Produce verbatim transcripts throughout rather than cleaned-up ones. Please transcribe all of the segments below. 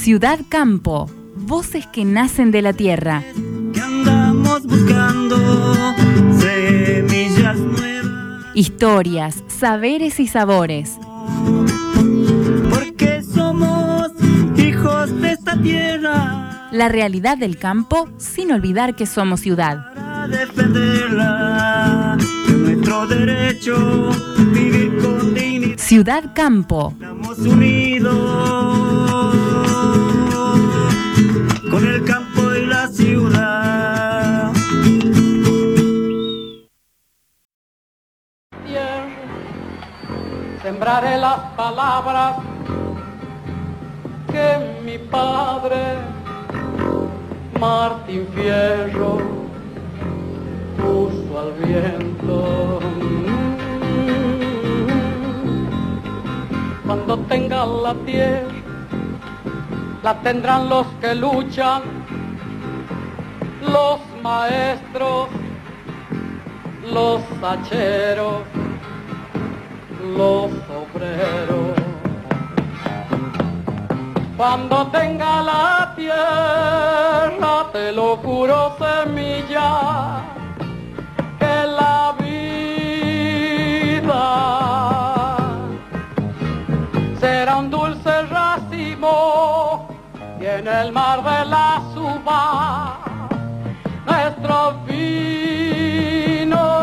Ciudad Campo, voces que nacen de la tierra. Que andamos buscando semillas nuevas. Historias, saberes y sabores. Porque somos hijos de esta tierra. La realidad del campo sin olvidar que somos ciudad. Para defenderla, de nuestro derecho, vivir con dignidad. Ciudad Campo. Estamos unidos con el campo y la ciudad. Sembraré las palabras que mi padre Martín Fierro puso al viento. Cuando tenga la tierra, la tendrán los que luchan, los maestros, los hacheros, los obreros. Cuando tenga la tierra, te lo juro, semilla, que la vida será un dulce racimo y en el mar de la suba nuestro vino.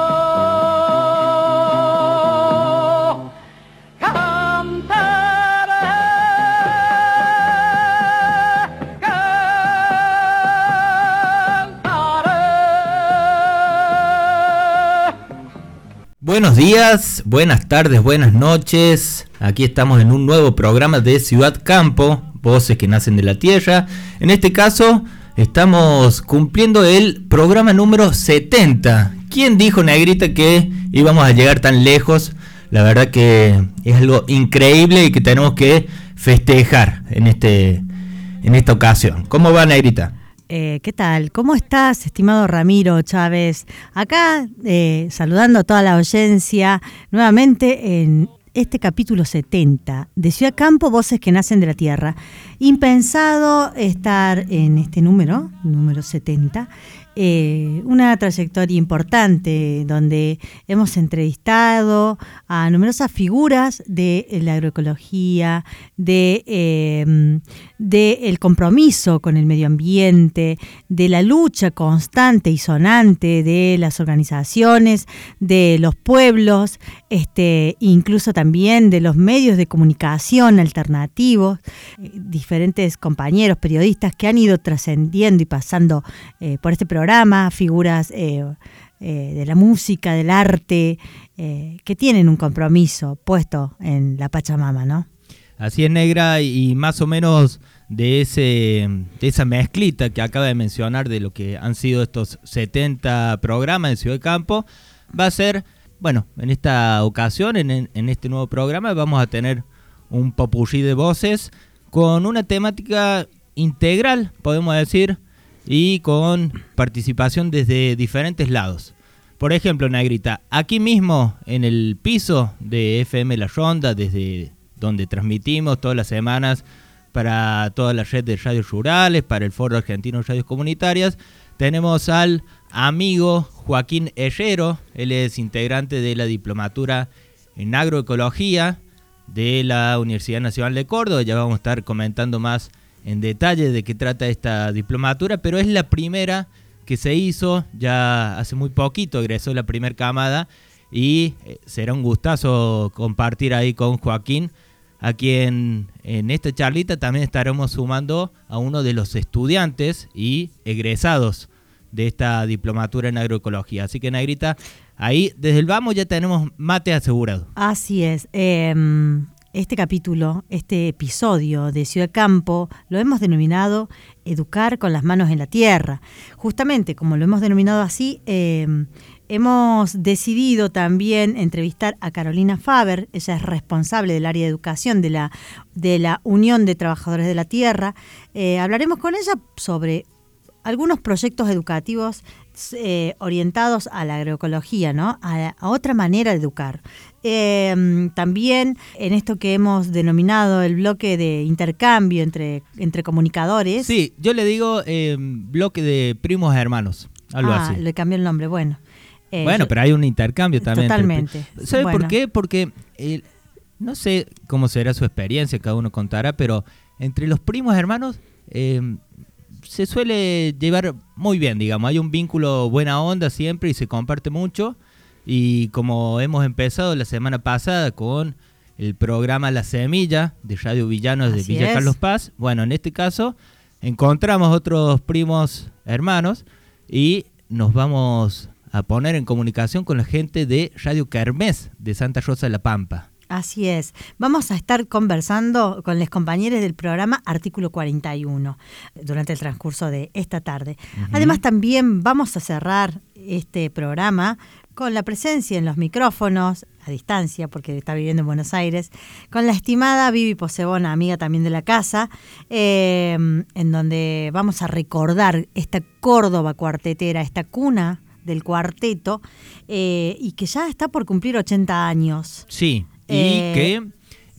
Buenos días, buenas tardes, buenas noches. Aquí estamos en un nuevo programa de Ciudad Campo, voces que nacen de la tierra. En este caso, estamos cumpliendo el programa número setenta. ¿Quién dijo, Negrita, que íbamos a llegar tan lejos? La verdad que es algo increíble y que tenemos que festejar en este, en esta ocasión. ¿Cómo va, Negrita? Eh, ¿Qué tal? ¿Cómo estás, estimado Ramiro Chávez? Acá eh, saludando a toda la audiencia nuevamente en este capítulo setenta de Ciudad Campo, voces que nacen de la tierra. Impensado estar en este número, número setenta, eh, una trayectoria importante donde hemos entrevistado a numerosas figuras de la agroecología, de, eh, de el compromiso con el medio ambiente, de la lucha constante y sonante de las organizaciones, de los pueblos, este, incluso también de los medios de comunicación alternativos, eh, diferentes compañeros periodistas que han ido trascendiendo y pasando eh, por este programa, figuras eh, eh, de la música, del arte, eh, que tienen un compromiso puesto en la Pachamama, ¿no? Así es, Negra, y más o menos de ese de esa mezclita que acaba de mencionar de lo que han sido estos setenta programas de Ciudad Campo, va a ser, bueno, en esta ocasión, en, en este nuevo programa, vamos a tener un popurrí de voces con una temática integral, podemos decir, y con participación desde diferentes lados. Por ejemplo, Negrita, aquí mismo en el piso de F M La Ronda, desde donde transmitimos todas las semanas para toda la red de radios rurales, para el Foro Argentino de Radios Comunitarias, tenemos al amigo Joaquín Herrero. Él es integrante de la diplomatura en agroecología de la Universidad Nacional de Córdoba. Ya vamos a estar comentando más en detalle de qué trata esta diplomatura, pero es la primera que se hizo, ya hace muy poquito egresó la primera camada y será un gustazo compartir ahí con Joaquín, a quien en esta charlita también estaremos sumando a uno de los estudiantes y egresados de esta diplomatura en agroecología. Así que, Negrita, ahí desde el vamos ya tenemos mate asegurado. Así es. Eh, este capítulo, este episodio de Ciudad Campo, lo hemos denominado Educar con las manos en la tierra. Justamente, como lo hemos denominado así, eh, hemos decidido también entrevistar a Carolina Faber. Ella es responsable del área de educación de la, de la Unión de Trabajadores de la Tierra. Eh, hablaremos con ella sobre algunos proyectos educativos eh, orientados a la agroecología, ¿no? A, a otra manera de educar. eh, también en esto que hemos denominado el bloque de intercambio entre, entre comunicadores. Sí, yo le digo eh, bloque de primos hermanos, algo ah, así. le cambió el nombre, bueno. Eh, bueno, pero hay un intercambio también. Totalmente. ¿Sabe bueno. por qué? Porque eh, no sé cómo será su experiencia, cada uno contará, pero entre los primos hermanos eh, se suele llevar muy bien, digamos. Hay un vínculo buena onda siempre y se comparte mucho. Y como hemos empezado la semana pasada con el programa La Semilla de Radio Villanos de Así Villa es. Carlos Paz, bueno, en este caso encontramos otros primos hermanos y nos vamos a poner en comunicación con la gente de Radio Kermés de Santa Rosa de la Pampa. Así es. Vamos a estar conversando con los compañeros del programa Artículo cuarenta y uno durante el transcurso de esta tarde. Uh-huh. Además, también vamos a cerrar este programa con la presencia en los micrófonos, a distancia, porque está viviendo en Buenos Aires, con la estimada Vivi Posebón, amiga también de la casa, eh, en donde vamos a recordar esta Córdoba cuartetera, esta cuna del cuarteto, eh, y que ya está por cumplir ochenta años. Sí, y eh, que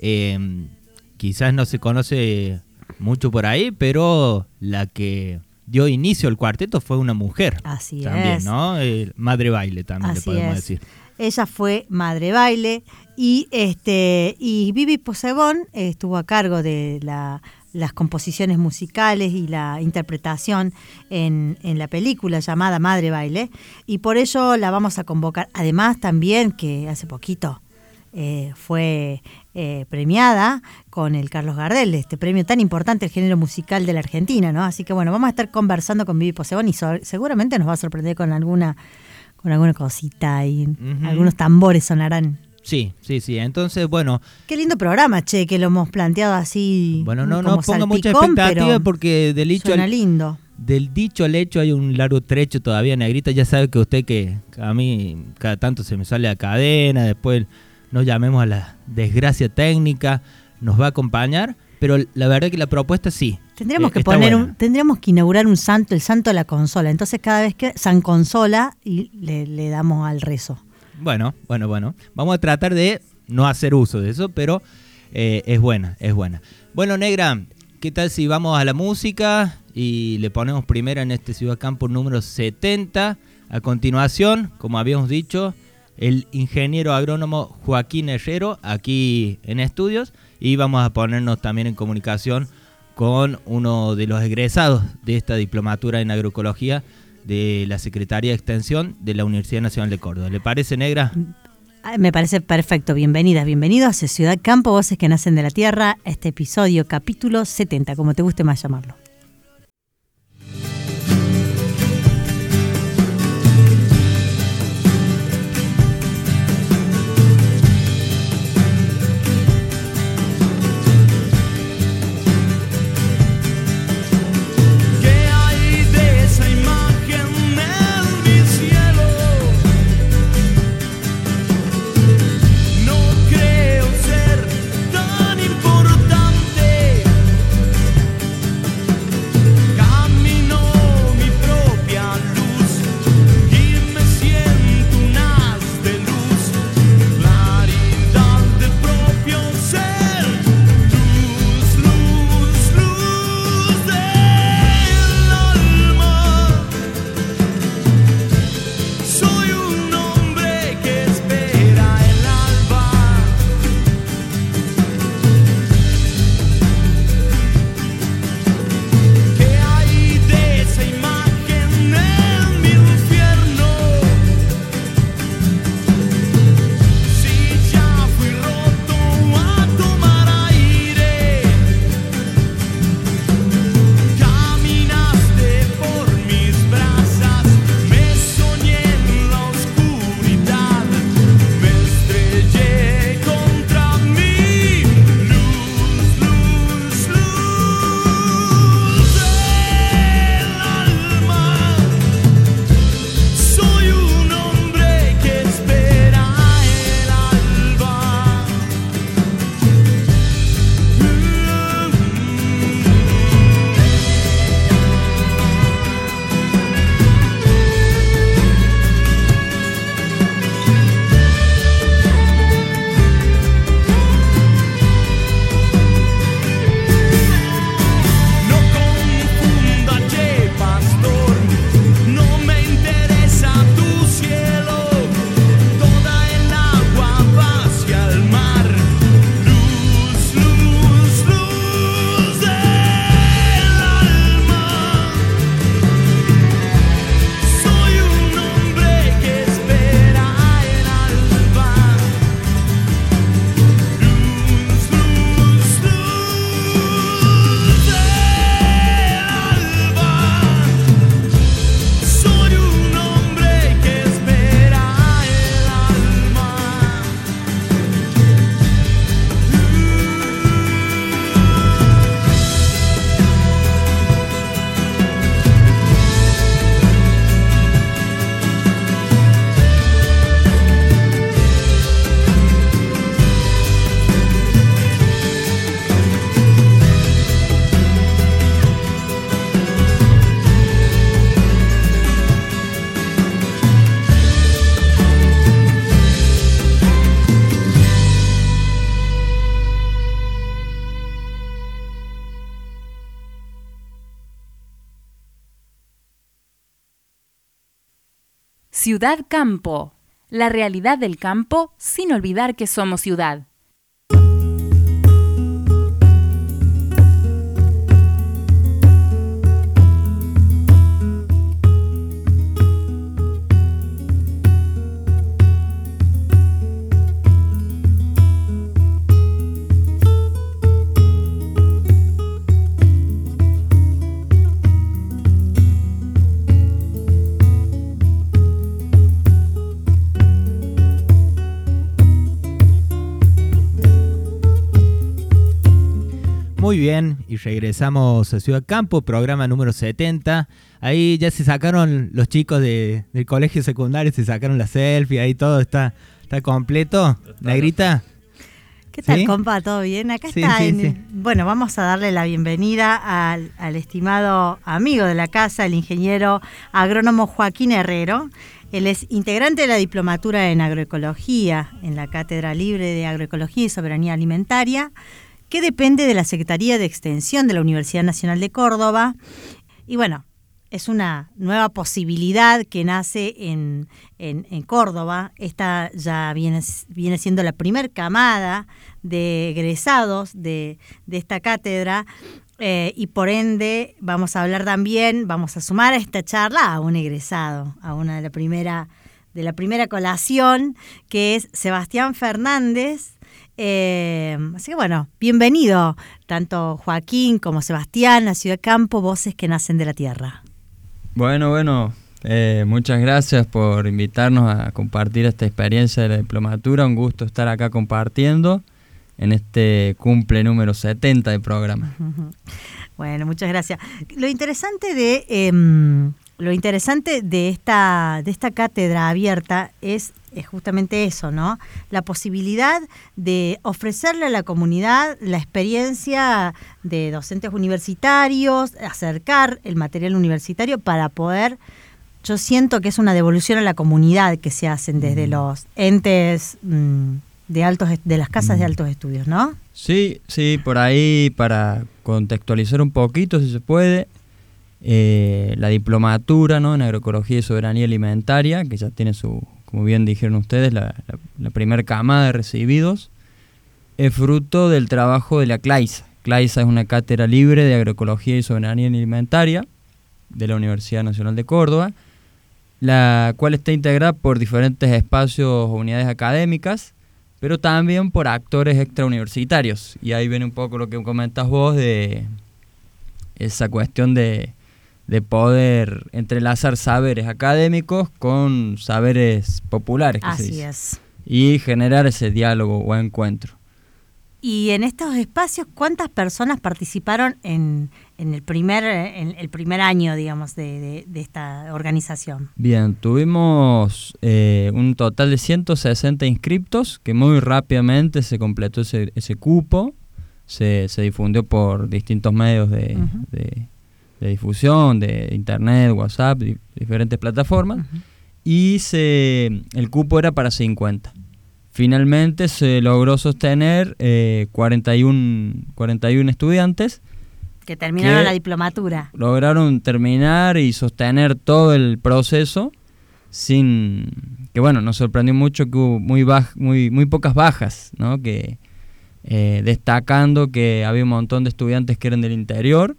eh, quizás no se conoce mucho por ahí, pero la que dio inicio al cuarteto fue una mujer. Así también, es. ¿no? Eh, madre baile también Así le podemos es. decir. Ella fue madre baile y este y Vivi Posebón estuvo a cargo de la las composiciones musicales y la interpretación en, en la película llamada Madre Baile, y por ello la vamos a convocar. Además también que hace poquito eh, fue eh, premiada con el Carlos Gardel, este premio tan importante del género musical de la Argentina, ¿no? Así que bueno, vamos a estar conversando con Vivi Posebón y so- seguramente nos va a sorprender con alguna, con alguna cosita y uh-huh. algunos tambores sonarán. Sí, sí, sí. Entonces, bueno. Qué lindo programa, che, que lo hemos planteado así. Bueno, no, como no ponga mucha salpicón, expectativa porque del dicho, suena al, lindo. del dicho al hecho hay un largo trecho todavía, Negrita. Ya sabe que usted que a mí cada tanto se me sale la cadena, después no llamemos a la desgracia técnica, nos va a acompañar, pero la verdad que la propuesta sí. Tendríamos eh, que está poner buena. un, tendríamos que inaugurar un santo, el santo de la consola. Entonces cada vez que San Consola y le, le damos al rezo. Bueno, bueno, bueno. Vamos a tratar de no hacer uso de eso, pero eh, es buena, es buena. Bueno, Negra, ¿qué tal si vamos a la música y le ponemos primero en este Ciudad Campo número setenta? A continuación, como habíamos dicho, el ingeniero agrónomo Joaquín Herrero aquí en estudios, y vamos a ponernos también en comunicación con uno de los egresados de esta diplomatura en agroecología de la Secretaría de Extensión de la Universidad Nacional de Córdoba. ¿Le parece, Negra? Me parece perfecto. Bienvenidas, bienvenidos a Ciudad Campo, Voces que Nacen de la Tierra, este episodio, capítulo setenta, como te guste más llamarlo. Importante Ciudad Campo. La realidad del campo sin olvidar que somos ciudad. Muy bien, y regresamos a Ciudad Campo, programa número setenta. Ahí ya se sacaron los chicos de, del colegio secundario, se sacaron la selfie, ahí todo está, está completo. Negrita. ¿Qué tal, ¿Sí? compa? ¿Todo bien? Acá Sí, está. sí, en, sí. Bueno, vamos a darle la bienvenida al, al estimado amigo de la casa, el ingeniero agrónomo Joaquín Herrero. Él es integrante de la diplomatura en agroecología en la Cátedra Libre de Agroecología y Soberanía Alimentaria, que depende de la Secretaría de Extensión de la Universidad Nacional de Córdoba. Y bueno, es una nueva posibilidad que nace en, en, en Córdoba. Esta ya viene, viene siendo la primer camada de egresados de, de esta cátedra, eh, y por ende vamos a hablar también, vamos a sumar a esta charla a un egresado, a una de la primera, de la primera colación, que es Sebastián Fernández. Eh, así que bueno, bienvenido tanto Joaquín como Sebastián a Ciudad Campo, voces que nacen de la tierra. Bueno, bueno, eh, muchas gracias por invitarnos a compartir esta experiencia de la diplomatura. Un gusto estar acá compartiendo en este cumple número setenta del programa. Bueno, muchas gracias. Lo interesante de eh, lo interesante de esta de esta cátedra abierta es, es justamente eso, ¿no? La posibilidad de ofrecerle a la comunidad la experiencia de docentes universitarios, acercar el material universitario para poder. Yo siento que es una devolución a la comunidad que se hacen desde mm. los entes mmm, de altos de las casas mm. de altos estudios, ¿no? Sí, sí, por ahí para contextualizar un poquito, si se puede, eh, la diplomatura, ¿no?, en agroecología y soberanía alimentaria, que ya tiene su, como bien dijeron ustedes, la, la, la primera camada de recibidos, es fruto del trabajo de la CLAISA. CLAISA es una cátedra libre de agroecología y soberanía alimentaria de la Universidad Nacional de Córdoba, la cual está integrada por diferentes espacios o unidades académicas, pero también por actores extrauniversitarios. Y ahí viene un poco lo que comentas vos de esa cuestión de, de poder entrelazar saberes académicos con saberes populares, que Así se dice, es. y generar ese diálogo o encuentro. Y en estos espacios, ¿cuántas personas participaron en, en, el, primer, en el primer año, digamos, de, de, de esta organización? Bien, tuvimos eh, un total de ciento sesenta inscriptos, que muy rápidamente se completó ese, ese cupo, se, se difundió por distintos medios de, uh-huh. de, de difusión, de internet, WhatsApp, di, diferentes plataformas, uh-huh. y se, el cupo era para cincuenta. Finalmente se logró sostener eh, cuarenta y uno estudiantes que terminaron que la diplomatura. Lograron terminar y sostener todo el proceso sin... Que bueno, nos sorprendió mucho que hubo muy, baj, muy, muy pocas bajas, ¿no? Que, eh, destacando que había un montón de estudiantes que eran del interior,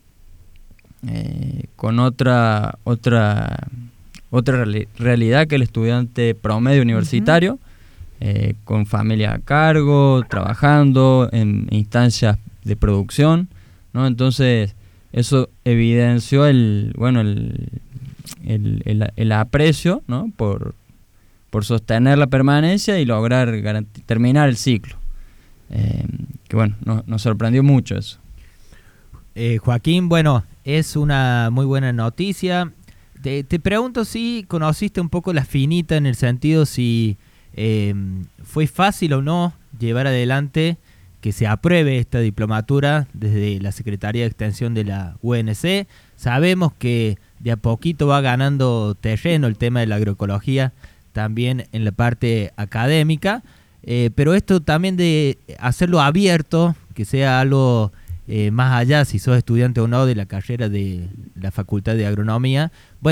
eh, con otra, otra, otra reali- realidad que el estudiante promedio universitario. Uh-huh. Eh, con familia a cargo, trabajando en instancias de producción, ¿no? Entonces eso evidenció el bueno el, el, el, el aprecio, ¿no?, por, por sostener la permanencia y lograr garanti- terminar el ciclo. Eh, que bueno, no, nos sorprendió mucho eso. Eh, Joaquín, bueno, es una muy buena noticia. Te, te pregunto si conociste un poco la finita, en el sentido si Eh, ¿fue fácil o no llevar adelante que se apruebe esta diplomatura desde la Secretaría de Extensión de la U N C? Sabemos que de a poquito va ganando terreno el tema de la agroecología también en la parte académica, eh, pero esto también de hacerlo abierto, que sea algo eh, más allá si sos estudiante o no de la carrera de la Facultad de Agronomía, bueno,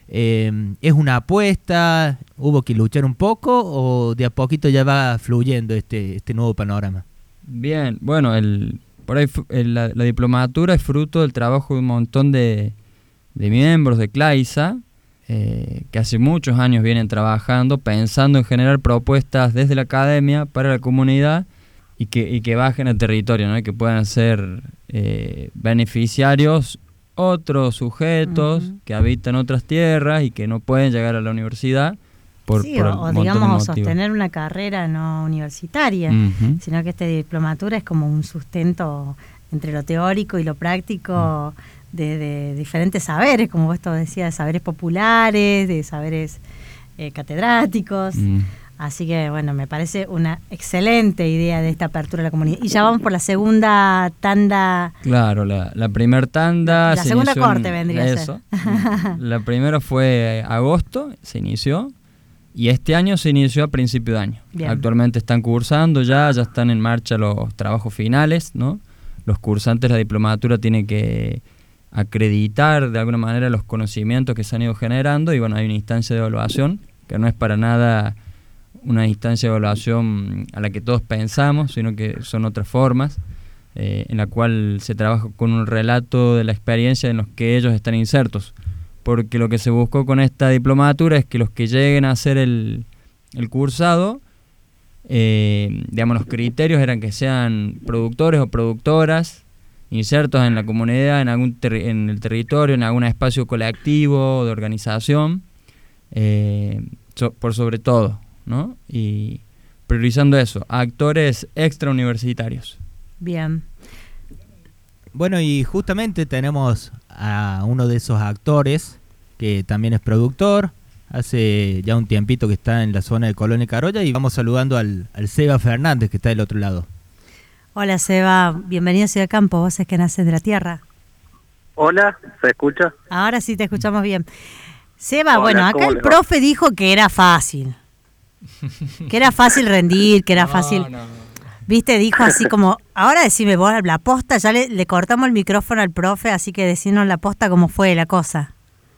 Eh, ¿Es una apuesta? ¿Hubo que luchar un poco o de a poquito ya va fluyendo este, este nuevo panorama? Bien, bueno, el, por ahí el, la, la diplomatura es fruto del trabajo de un montón de, de miembros de CLAISA, eh, que hace muchos años vienen trabajando, pensando en generar propuestas desde la academia para la comunidad y que, y que bajen al territorio, ¿no? Y que puedan ser eh, beneficiarios otros sujetos uh-huh. que habitan otras tierras y que no pueden llegar a la universidad por, sí, por o, o digamos sostener una carrera no universitaria, uh-huh. sino que esta diplomatura es como un sustento entre lo teórico y lo práctico uh-huh. de, de diferentes saberes, como vos decías, de saberes populares, de saberes eh, catedráticos. Uh-huh. Así que, bueno, me parece una excelente idea de esta apertura de la comunidad. Y ya vamos por la segunda tanda. Claro, la, la primera tanda. La segunda corte en, vendría eso. a ser. La primera fue agosto, se inició. Y este año se inició a principio de año. Bien. Actualmente están cursando ya, ya están en marcha los trabajos finales, ¿no? Los cursantes de la diplomatura tienen que acreditar de alguna manera los conocimientos que se han ido generando. Y bueno, hay una instancia de evaluación que no es para nada una instancia de evaluación a la que todos pensamos, sino que son otras formas, eh, en la cual se trabaja con un relato de la experiencia en los que ellos están insertos. Porque lo que se buscó con esta diplomatura es que los que lleguen a hacer el, el cursado, eh, digamos, los criterios eran que sean productores o productoras, insertos en la comunidad, en, algún ter- en el territorio, en algún espacio colectivo de organización, eh, so- por sobre todo, ¿no? Y priorizando eso, actores extrauniversitarios. Bien. Bueno, y justamente tenemos a uno de esos actores que también es productor, hace ya un tiempito que está en la zona de Colonia Carolla, y vamos saludando al, al Seba Fernández, que está del otro lado. Hola Seba, bienvenido a Ciudad Campo, vos es que naces de la tierra. Hola, ¿se escucha? Ahora sí te escuchamos bien. Seba, Hola, bueno, acá el profe dijo que era fácil. Que era fácil rendir, que era no, fácil... No, no. Viste, dijo así como, ahora decime vos la posta, ya le, le cortamos el micrófono al profe, así que decinos la posta cómo fue la cosa.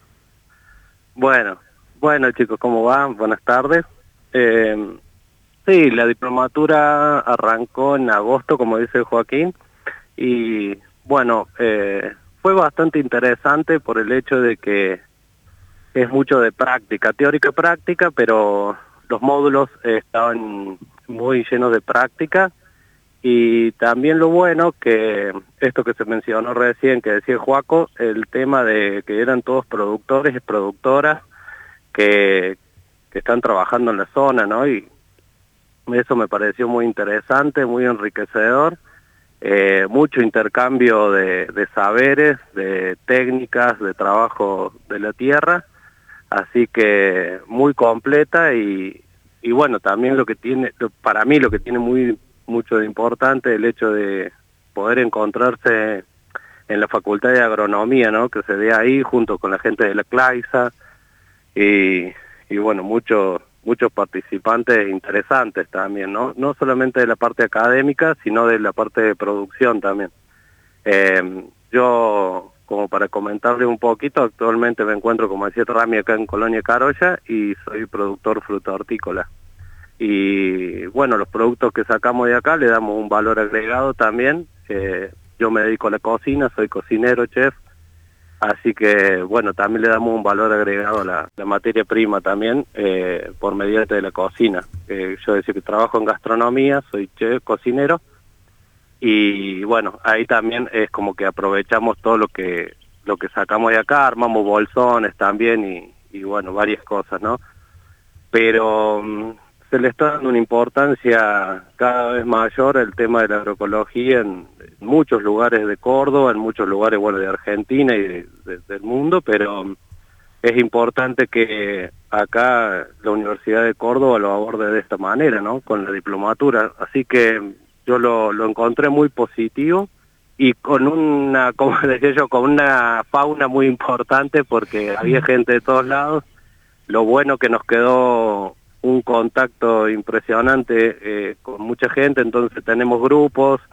Bueno, bueno chicos, ¿cómo van? Buenas tardes. Eh, sí, la diplomatura arrancó en agosto, como dice Joaquín, y bueno, eh, fue bastante interesante por el hecho de que es mucho de práctica, teórica práctica, pero los módulos eh, estaban muy llenos de práctica. Y también lo bueno que esto que se mencionó recién, que decía Joaco, el tema de que eran todos productores y productoras que, que están trabajando en la zona, ¿no? Y eso me pareció muy interesante, muy enriquecedor, eh, mucho intercambio de, de saberes, de técnicas, de trabajo de la tierra, así que muy completa y, y bueno, también lo que tiene, para mí lo que tiene muy mucho de importante el hecho de poder encontrarse en la Facultad de Agronomía, ¿no? Que se dé ahí junto con la gente de la CLAISA y, y bueno, muchos muchos participantes interesantes también, ¿no? No solamente de la parte académica, sino de la parte de producción también. Eh, yo, como para comentarle un poquito, actualmente me encuentro, como decía Rami, acá en Colonia Carolla y soy productor fruto-hortícola. Y bueno, los productos que sacamos de acá le damos un valor agregado también. Eh, yo me dedico a la cocina, soy cocinero, chef, así que bueno, también le damos un valor agregado a la, la materia prima también eh, por mediante de la cocina. Eh, yo decía que trabajo en gastronomía, soy chef, cocinero, y bueno, ahí también es como que aprovechamos todo lo que lo que sacamos de acá, armamos bolsones también y, y bueno, varias cosas, ¿no? Pero se le está dando una importancia cada vez mayor el tema de la agroecología en muchos lugares de Córdoba, en muchos lugares, bueno, de Argentina y de, de, del mundo, pero es importante que acá la Universidad de Córdoba lo aborde de esta manera, ¿no? Con la diplomatura. Así que yo lo, lo encontré muy positivo y con una, como decía yo, con una fauna muy importante porque había gente de todos lados. Lo bueno que nos quedó un contacto impresionante eh, con mucha gente, entonces tenemos grupos,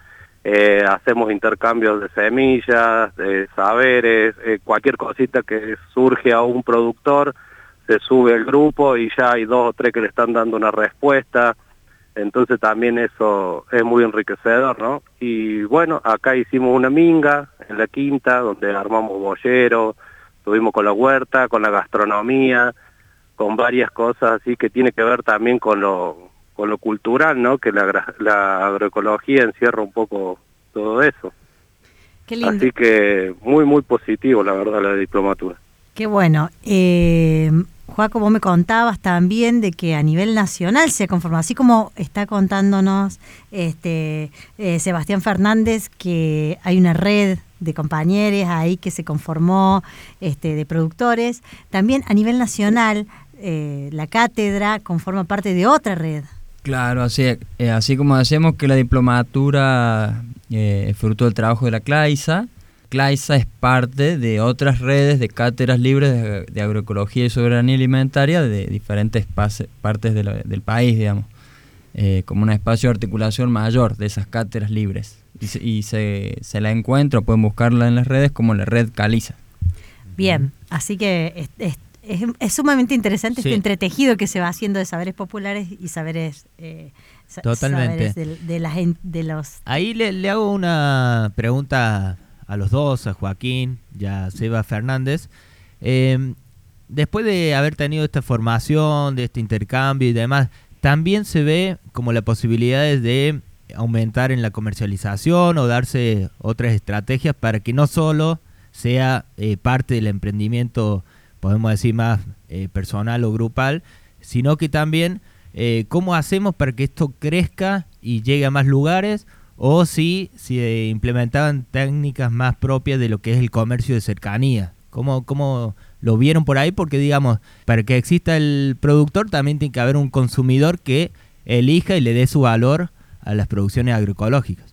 eh, hacemos intercambios de semillas, de saberes, eh, cualquier cosita que surge a un productor, se sube el grupo y ya hay dos o tres que le están dando una respuesta, entonces también eso es muy enriquecedor, ¿no? Y bueno, acá hicimos una minga en la quinta, donde armamos bollero, estuvimos con la huerta, con la gastronomía, con varias cosas así que tiene que ver también con lo, con lo cultural, ¿no? Que la, la agroecología encierra un poco todo eso. Qué lindo. Así que muy, muy positivo, la verdad, la diplomatura. Qué bueno. Eh, Joaco, vos me contabas también de que a nivel nacional se ha conformado, así como está contándonos este eh, Sebastián Fernández, que hay una red de compañeros ahí que se conformó, este, de productores. También a nivel nacional, eh, la cátedra conforma parte de otra red. Claro, así, eh, así como decíamos que la diplomatura eh, es fruto del trabajo de la CLAISA, CLAISA es parte de otras redes de cátedras libres de, de agroecología y soberanía alimentaria de diferentes pase, partes de la, del país, digamos, eh, como un espacio de articulación mayor de esas cátedras libres. Y, se, y se, se la encuentra, pueden buscarla en las redes como la red Caliza. Bien, así que es, es, es, es sumamente interesante Sí. este entretejido que se va haciendo de saberes populares y saberes, eh, sa- Totalmente. saberes de, de, la gen- de los... Ahí le, le hago una pregunta a los dos, a Joaquín y a Seba Fernández. Eh, después de haber tenido esta formación, de este intercambio y demás, ¿también se ve como la posibilidad de aumentar en la comercialización o darse otras estrategias para que no solo sea eh, parte del emprendimiento, podemos decir, más eh, personal o grupal, sino que también eh, cómo hacemos para que esto crezca y llegue a más lugares, o si, si eh, implementaban técnicas más propias de lo que es el comercio de cercanía? ¿Cómo, cómo lo vieron por ahí? Porque, digamos, para que exista el productor también tiene que haber un consumidor que elija y le dé su valor a las producciones agroecológicas.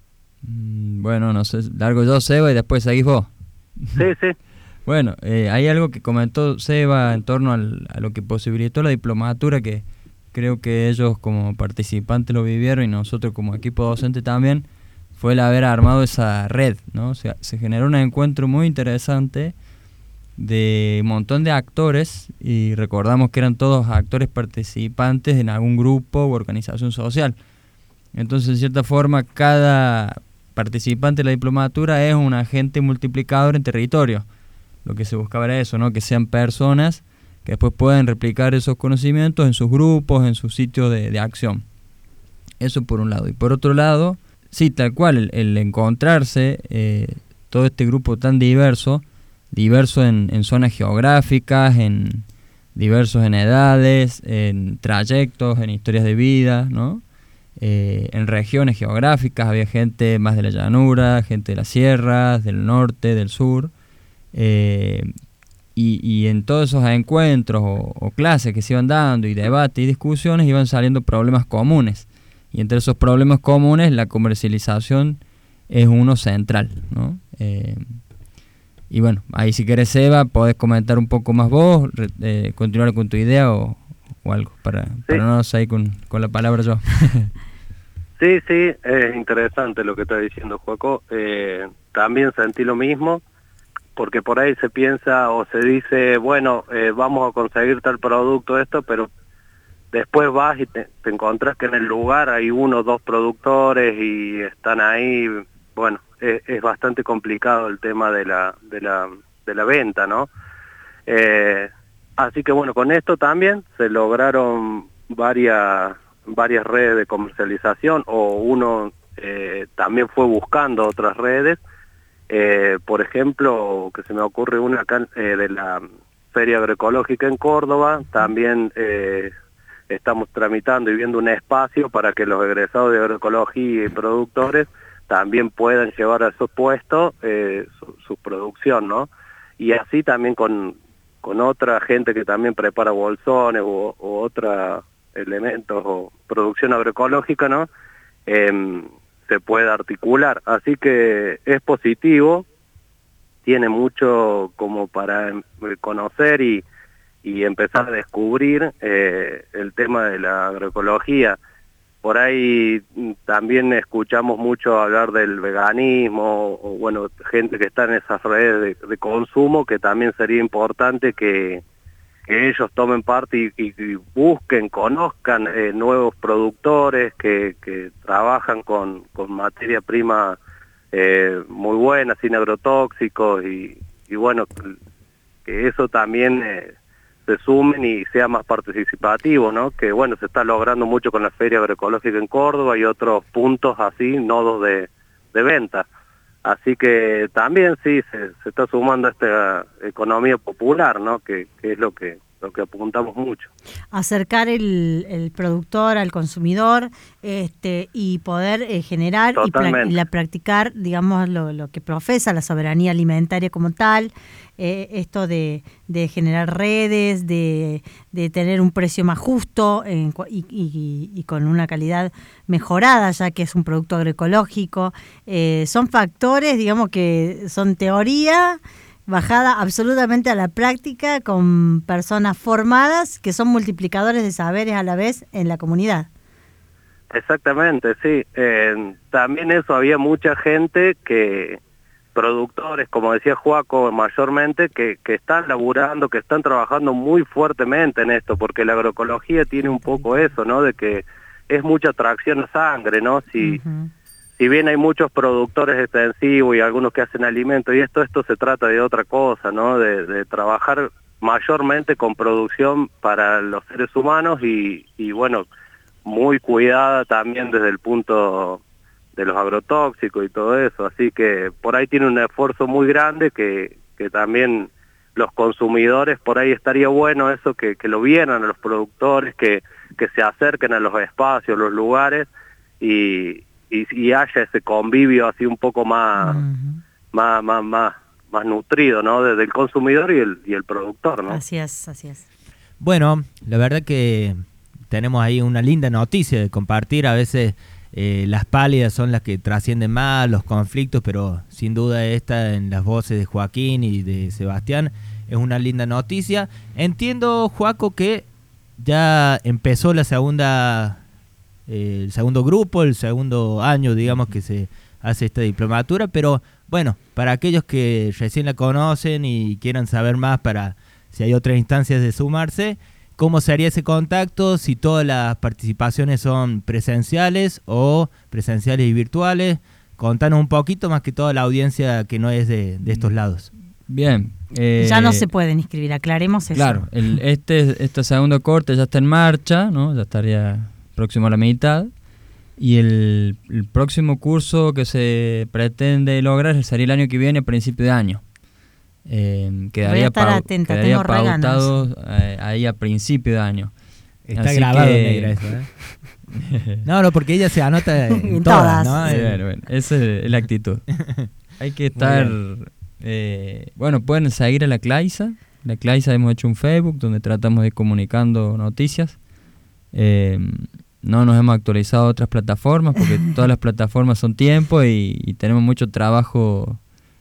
Mm, bueno, no sé, largo yo, Seba, y después seguís vos. Sí, sí. Bueno, eh, hay algo que comentó Seba en torno al, a lo que posibilitó la diplomatura, que creo que ellos como participantes lo vivieron y nosotros como equipo docente también, fue el haber armado esa red, ¿no? O sea, se generó un encuentro muy interesante de un montón de actores, y recordamos que eran todos actores participantes en algún grupo u organización social. Entonces, en cierta forma, cada participante de la diplomatura es un agente multiplicador en territorio. Lo que se buscaba era eso, ¿no? Que sean personas que después pueden replicar esos conocimientos en sus grupos, en sus sitios de, de acción. Eso por un lado. Y por otro lado, sí, tal cual, el, el encontrarse eh, todo este grupo tan diverso, diverso en, en zonas geográficas, en diversos en edades, en trayectos, en historias de vida, ¿no? Eh, en regiones geográficas, había gente más de la llanura, gente de las sierras, del norte, del sur, eh, y, y en todos esos encuentros o, o clases que se iban dando y debates y discusiones iban saliendo problemas comunes, y entre esos problemas comunes la comercialización es uno central, ¿no? Eh, y bueno, ahí si querés, Seba, podés comentar un poco más vos, re, eh, continuar con tu idea o, o algo, para, sí. para no seguir con, con la palabra yo. Sí, sí, es interesante lo que está diciendo Joaco. Eh, también sentí lo mismo, porque por ahí se piensa o se dice, bueno, eh, vamos a conseguir tal producto, esto, pero después vas y te, te encontrás que en el lugar hay uno o dos productores y están ahí. Bueno, es, es bastante complicado el tema de la, de la, de la venta, ¿no? Eh, así que bueno, con esto también se lograron varias, varias redes de comercialización, o uno eh, también fue buscando otras redes. Eh, por ejemplo, que se me ocurre una acá eh, de la Feria Agroecológica en Córdoba, también eh, estamos tramitando y viendo un espacio para que los egresados de agroecología y productores también puedan llevar a su puesto eh, su, su producción, ¿no? Y así también con, con otra gente que también prepara bolsones o, o otros elementos o producción agroecológica, ¿no? Eh, se puede articular, así que es positivo, tiene mucho como para conocer y, y empezar a descubrir eh, el tema de la agroecología. por ahí también escuchamos mucho hablar del veganismo, o bueno, gente que está en esas redes de, de consumo, que también sería importante que, que ellos tomen parte y, y, y busquen, conozcan eh, nuevos productores que, que trabajan con, con materia prima eh, muy buena, sin agrotóxicos, y, y bueno, que eso también eh, se sumen y sea más participativo, ¿no? Que bueno, se está logrando mucho con la Feria Agroecológica en Córdoba y otros puntos así, nodos de, de venta. Así que también sí, se, se está sumando a esta economía popular, ¿no? Que, que es lo que lo que apuntamos mucho. Acercar el, el productor al consumidor, este, y poder eh, generar y, pra- y la practicar, digamos, lo, lo que profesa la soberanía alimentaria como tal, eh, esto de, de generar redes, de, de tener un precio más justo en, y, y, y con una calidad mejorada, ya que es un producto agroecológico. Eh, son factores, digamos, que son teoría bajada absolutamente a la práctica, con personas formadas que son multiplicadores de saberes a la vez en la comunidad. Exactamente, sí. Eh, también eso, había mucha gente que, productores, como decía Joaco, mayormente, que, que están laburando, que están trabajando muy fuertemente en esto, porque la agroecología tiene un poco eso, ¿no? De que es mucha tracción a sangre, ¿no? Si... Uh-huh. Si bien hay muchos productores extensivos y algunos que hacen alimentos, y esto esto se trata de otra cosa, ¿no? De, de trabajar mayormente con producción para los seres humanos y, y, bueno, muy cuidada también desde el punto de los agrotóxicos y todo eso. Así que por ahí tiene un esfuerzo muy grande que, que también los consumidores, por ahí estaría bueno eso, que, que lo vieran a los productores, que, que se acerquen a los espacios, los lugares, y... Y, y haya ese convivio así un poco más, uh-huh. más, más, más, más nutrido, ¿no? Desde el consumidor y el, y el productor, ¿no? Así es, así es. Bueno, la verdad que tenemos ahí una linda noticia de compartir. A veces eh, las pálidas son las que trascienden más los conflictos, pero sin duda esta, en las voces de Joaquín y de Sebastián, es una linda noticia. Entiendo, Joaco, que ya empezó la segunda... el segundo grupo, el segundo año, digamos, que se hace esta diplomatura, pero bueno, para aquellos que recién la conocen y quieran saber más, para si hay otras instancias de sumarse, ¿cómo sería ese contacto? Si todas las participaciones son presenciales o presenciales y virtuales. Contanos un poquito, más que toda la audiencia que no es de, de estos lados. Bien. Eh, ya no se pueden inscribir, aclaremos eso. Claro, el, este, este segundo corte ya está en marcha, ¿no? Ya estaría próximo a la mitad, y el, el próximo curso que se pretende lograr sería el año que viene, a principio de año. Eh, quedaría Voy a estar pau- atenta, quedaría tengo pautado eh, ahí a principio de año. Está Así grabado, que... negra, eso, ¿eh? No, no, porque ella se anota en, en todas, todas, ¿no? Sí, bueno, bueno, esa es la actitud. Hay que estar... Eh, bueno, pueden seguir a la Claisa. La Claisa hemos hecho un Facebook donde tratamos de ir comunicando noticias. Eh, no nos hemos actualizado a otras plataformas porque todas las plataformas son tiempo y, y tenemos mucho trabajo,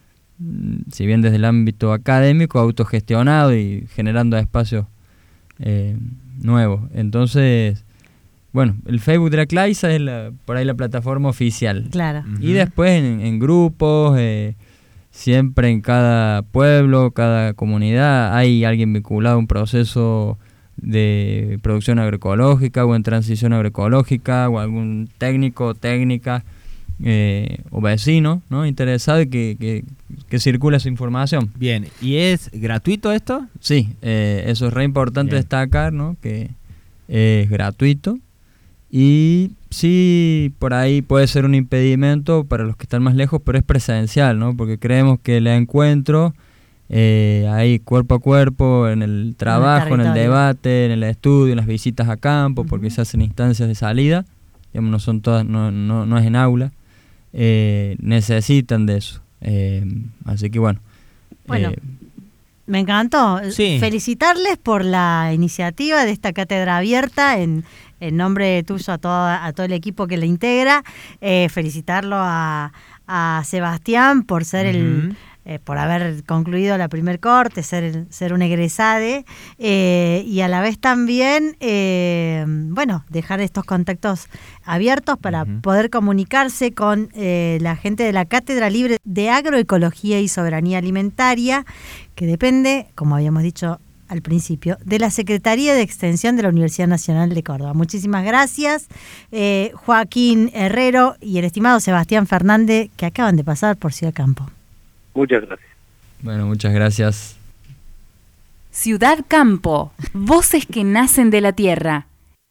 si bien desde el ámbito académico, autogestionado y generando espacios eh, nuevos. Entonces, bueno, el Facebook de la Claisa es la, por ahí la plataforma oficial. Claro. Uh-huh. Y después en, en grupos, eh, siempre en cada pueblo, cada comunidad, hay alguien vinculado a un proceso de producción agroecológica o en transición agroecológica, o algún técnico o técnica eh, o vecino, ¿no? Interesado y que, que, que circula esa información. Bien, ¿y es gratuito esto? Sí, eh, eso es re importante Bien. destacar, ¿no? Que es gratuito, y sí, por ahí puede ser un impedimento para los que están más lejos, pero es presencial, ¿no? Porque creemos que el encuentro Eh, ahí cuerpo a cuerpo, en el trabajo, en el, en el debate, en el estudio, en las visitas a campo, uh-huh. porque se hacen instancias de salida, digamos, no son todas, no, no, no es en aula, eh, necesitan de eso, eh, así que bueno. Bueno, eh, me encantó. Sí. Felicitarles por la iniciativa de esta cátedra abierta en, en nombre tuyo a todo, a todo el equipo que la integra, eh, felicitarlo a, a Sebastián por ser uh-huh. el eh, por haber concluido la primer corte, ser, ser un egresade, eh, y a la vez también, eh, bueno, dejar estos contactos abiertos para uh-huh. poder comunicarse con eh, la gente de la Cátedra Libre de Agroecología y Soberanía Alimentaria, que depende, como habíamos dicho al principio, de la Secretaría de Extensión de la Universidad Nacional de Córdoba. Muchísimas gracias, eh, Joaquín Herrero y el estimado Sebastián Fernández, que acaban de pasar por Ciudad Campo. Muchas gracias. Bueno, muchas gracias. Ciudad Campo, voces que nacen de la tierra.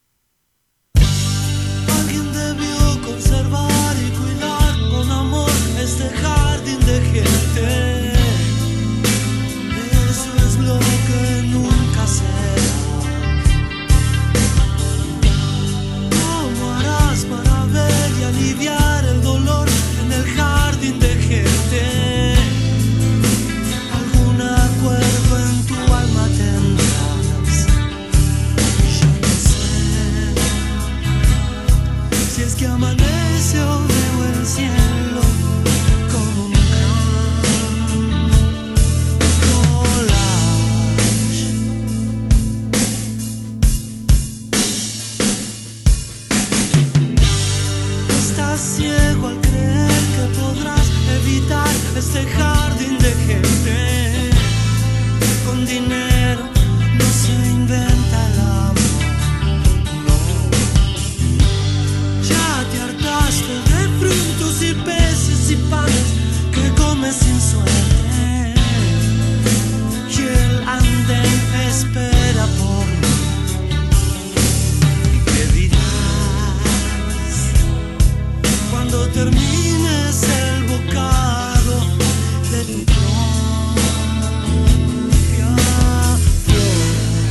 Alguien debió conservar y cuidar con amor este jardín de gente. Eso es lo que nunca será. ¿Cómo harás para ver y aliviar el dolor en el jardín de gente? ¿Algún acuerdo en tu alma tendrás? Yo no sé si es que amanece o veo el cielo como un gran collage. Estás ciego al creer que podrás evitar este jardín de gente. Con dinero no se inventa el amor, no. Ya te hartaste de frutos y peces y panes que comes sin suerte. Y el andén espera por mí. ¿Y qué dirás cuando termines el bocado de tu propia flor?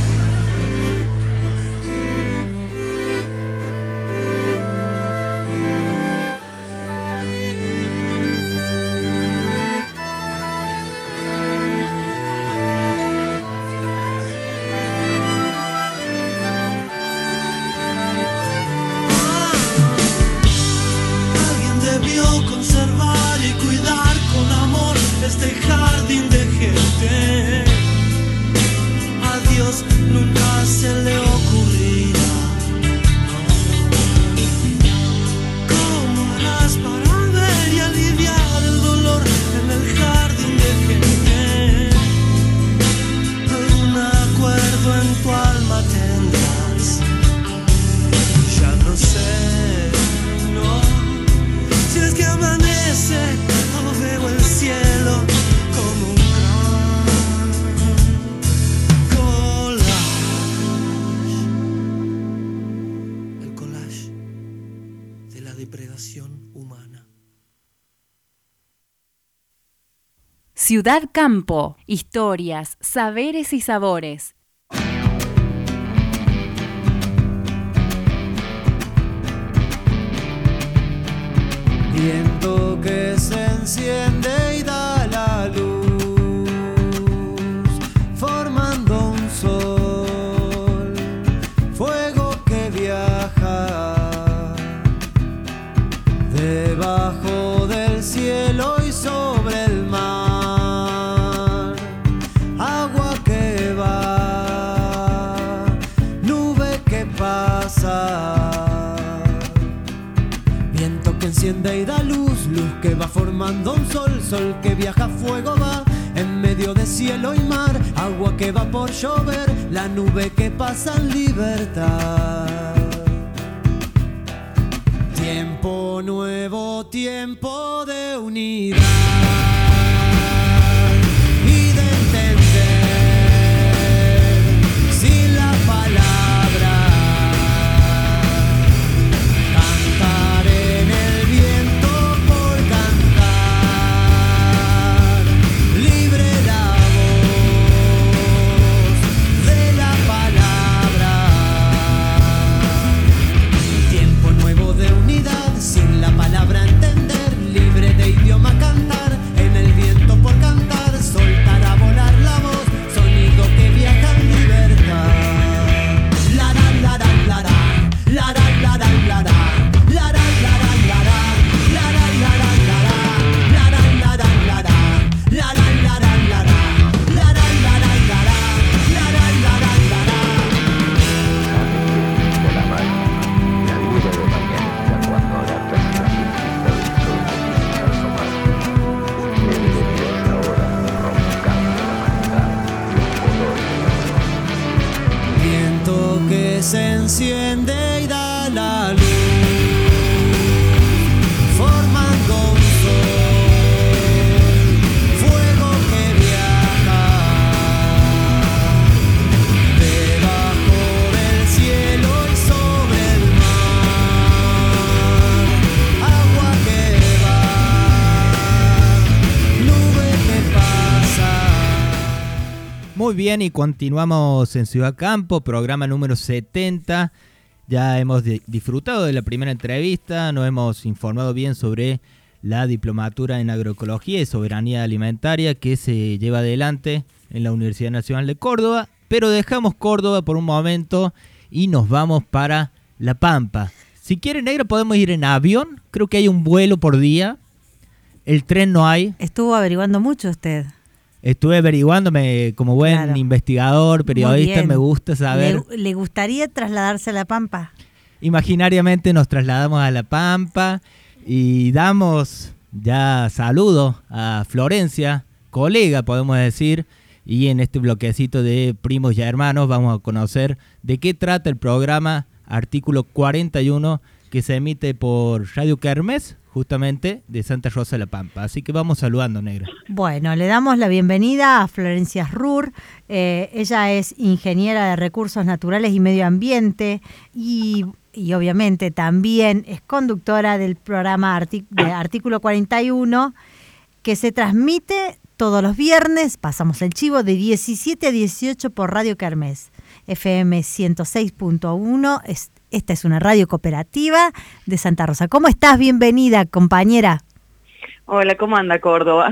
Alguien debió conservar y cuidar con amor este jardín de gente. A Dios nunca se le ocurrirá. ¿Cómo harás para ver y aliviar el dolor en el jardín de gente? Algún acuerdo en tu alma tendrás. Ya no sé, no, si es que amanece o veo el cielo como un gran collage. El collage de la depredación humana. Ciudad Campo, historias, saberes y sabores. Viento que se enciende y da la luz, formando un sol, fuego que viaja debajo del cielo y sobre el mar, agua que va, nube que pasa. Viento que enciende y da luz, luz que va formando un sol, sol que viaja, fuego va en medio de cielo y mar, agua que va por llover, la nube que pasa en libertad. Tiempo nuevo, tiempo de unidad y de entender sin la palabra. Cantar en el viento por cantar, libre la voz de la palabra. Tiempo nuevo de unidad, sin la palabra entender, libre de idioma cantar. Muy bien, y continuamos en Ciudad Campo, programa número setenta. Ya hemos de- disfrutado de la primera entrevista, nos hemos informado bien sobre la diplomatura en agroecología y soberanía alimentaria que se lleva adelante en la Universidad Nacional de Córdoba, pero dejamos Córdoba por un momento y nos vamos para La Pampa. Si quiere, Negra, podemos ir en avión, creo que hay un vuelo por día, el tren no hay. Estuvo averiguando mucho usted. Estuve averiguándome como buen Claro. investigador, periodista, bien. me gusta saber. ¿Le, le gustaría trasladarse a La Pampa? Imaginariamente nos trasladamos a La Pampa y damos ya saludo a Florencia, colega podemos decir, y en este bloquecito de primos y hermanos vamos a conocer de qué trata el programa Artículo cuarenta y uno que se emite por Radio Kermés, justamente de Santa Rosa de La Pampa. Así que vamos saludando, Negra. Bueno, le damos la bienvenida a Florencia Rur. Eh, ella es ingeniera de Recursos Naturales y Medio Ambiente y, y obviamente también es conductora del programa Artic- de Artículo cuarenta y uno, que se transmite todos los viernes, pasamos el chivo, de diecisiete a dieciocho por Radio Kermés, F M ciento seis punto uno. Es, esta es una radio cooperativa de Santa Rosa. ¿Cómo estás? Bienvenida, compañera. Hola, ¿cómo anda Córdoba?